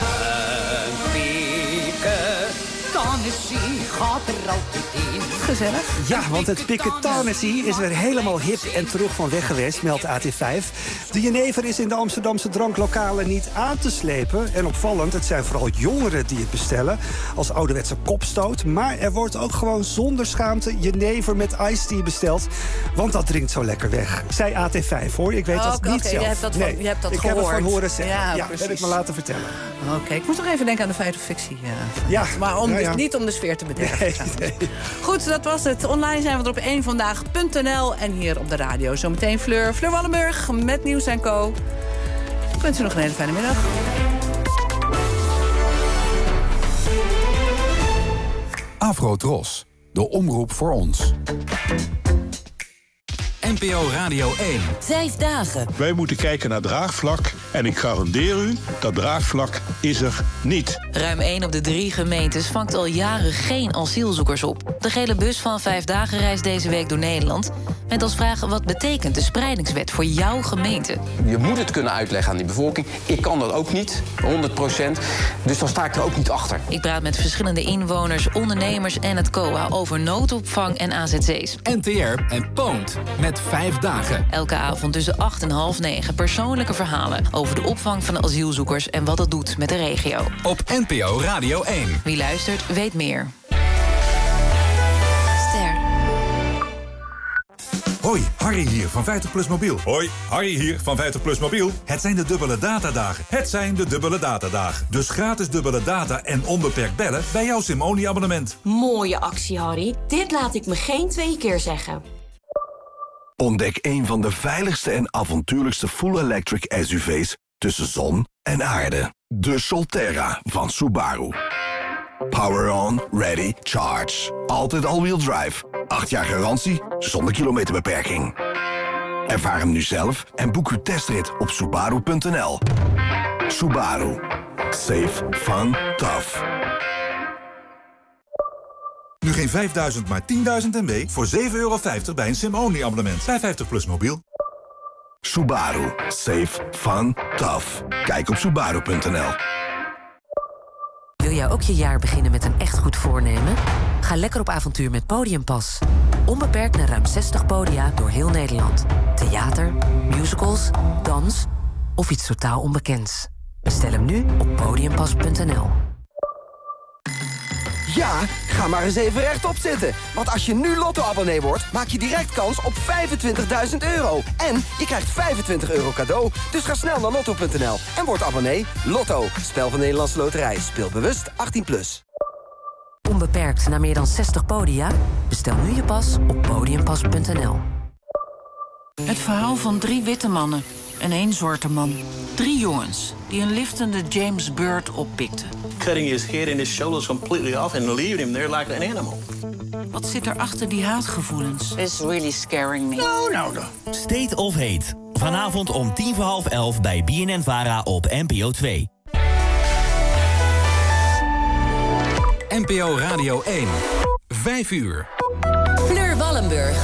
Gaat er altijd in. Gezellig. Ja, want het Piketanessie is weer helemaal hip en terug van weg geweest, meldt AT5. De jenever is in de Amsterdamse dranklokalen niet aan te slepen. En opvallend, het zijn vooral jongeren die het bestellen, als ouderwetse kopstoot. Maar er wordt ook gewoon zonder schaamte jenever met iced tea besteld. Want dat drinkt zo lekker weg. Zei AT5, hoor. Ik weet dat niet zelf. Je hebt dat ik gehoord. heb het van horen zeggen. Ja, heb ik me laten vertellen. Oké, ik moest nog even denken aan de feit of fictie. Ja. Maar niet om de sfeer te bederven. Nee. Goed, dat was het. Online zijn we er op 1vandaag.nl en hier op de radio. Zometeen Fleur Wallenburg met Nieuws & Co. Ik wens u nog een hele fijne middag. Afro-Tros, de omroep voor ons. NPO Radio 1. 5 dagen. Wij moeten kijken naar draagvlak. En ik garandeer u, dat draagvlak is er niet. Ruim 1 op de 3 gemeentes vangt al jaren geen asielzoekers op. De gele bus van 5 dagen reist deze week door Nederland. Met als vraag, wat betekent de spreidingswet voor jouw gemeente? Je moet het kunnen uitleggen aan die bevolking. Ik kan dat ook niet, 100%. Dus dan sta ik er ook niet achter. Ik praat met verschillende inwoners, ondernemers en het COA over noodopvang en AZC's. NTR en Poont met 5 dagen. Elke avond tussen 8 en half 9 persoonlijke verhalen over de opvang van asielzoekers en wat dat doet met de regio. Op NPO Radio 1. Wie luistert, weet meer. Hoi, Harry hier van 50PLUS Mobiel. Hoi, Harry hier van 50PLUS Mobiel. Het zijn de dubbele datadagen. Dus gratis dubbele data en onbeperkt bellen bij jouw SIM-only-abonnement. Mooie actie, Harry. Dit laat ik me geen 2 keer zeggen. Ontdek een van de veiligste en avontuurlijkste full-electric SUV's tussen zon en aarde. De Solterra van Subaru. Power on, ready, charge. Altijd all-wheel drive. 8 jaar garantie, zonder kilometerbeperking. Ervaar hem nu zelf en boek uw testrit op Subaru.nl. Subaru. Safe, fun, tough. Nu geen 5.000, maar 10.000 MB voor €7,50 bij een SIM-only abonnement. 550 plus mobiel. Subaru. Safe, fun, tough. Kijk op Subaru.nl. Wil jij ook je jaar beginnen met een echt goed voornemen? Ga lekker op avontuur met Podiumpas. Onbeperkt naar ruim 60 podia door heel Nederland. Theater, musicals, dans of iets totaal onbekends. Bestel hem nu op podiumpas.nl. Ja, ga maar eens even rechtop zitten. Want als je nu Lotto-abonnee wordt, maak je direct kans op €25.000. En je krijgt €25 cadeau. Dus ga snel naar lotto.nl en word abonnee. Lotto, spel van Nederlandse Loterij. Speel bewust 18+. Onbeperkt naar meer dan 60 podia? Bestel nu je pas op podiumpas.nl. Het verhaal van 3 witte mannen en 1 zwarte man. 3 jongens die een liftende James Bird oppikten. Cutting his head and his shoulders completely off and leaving him there like an animal. Wat zit er achter die haatgevoelens? It's really scaring me. No. State of Hate. Vanavond om 10:45 bij BNN-VARA op NPO 2. NPO Radio 1. 5 uur. Fleur Wallenburg.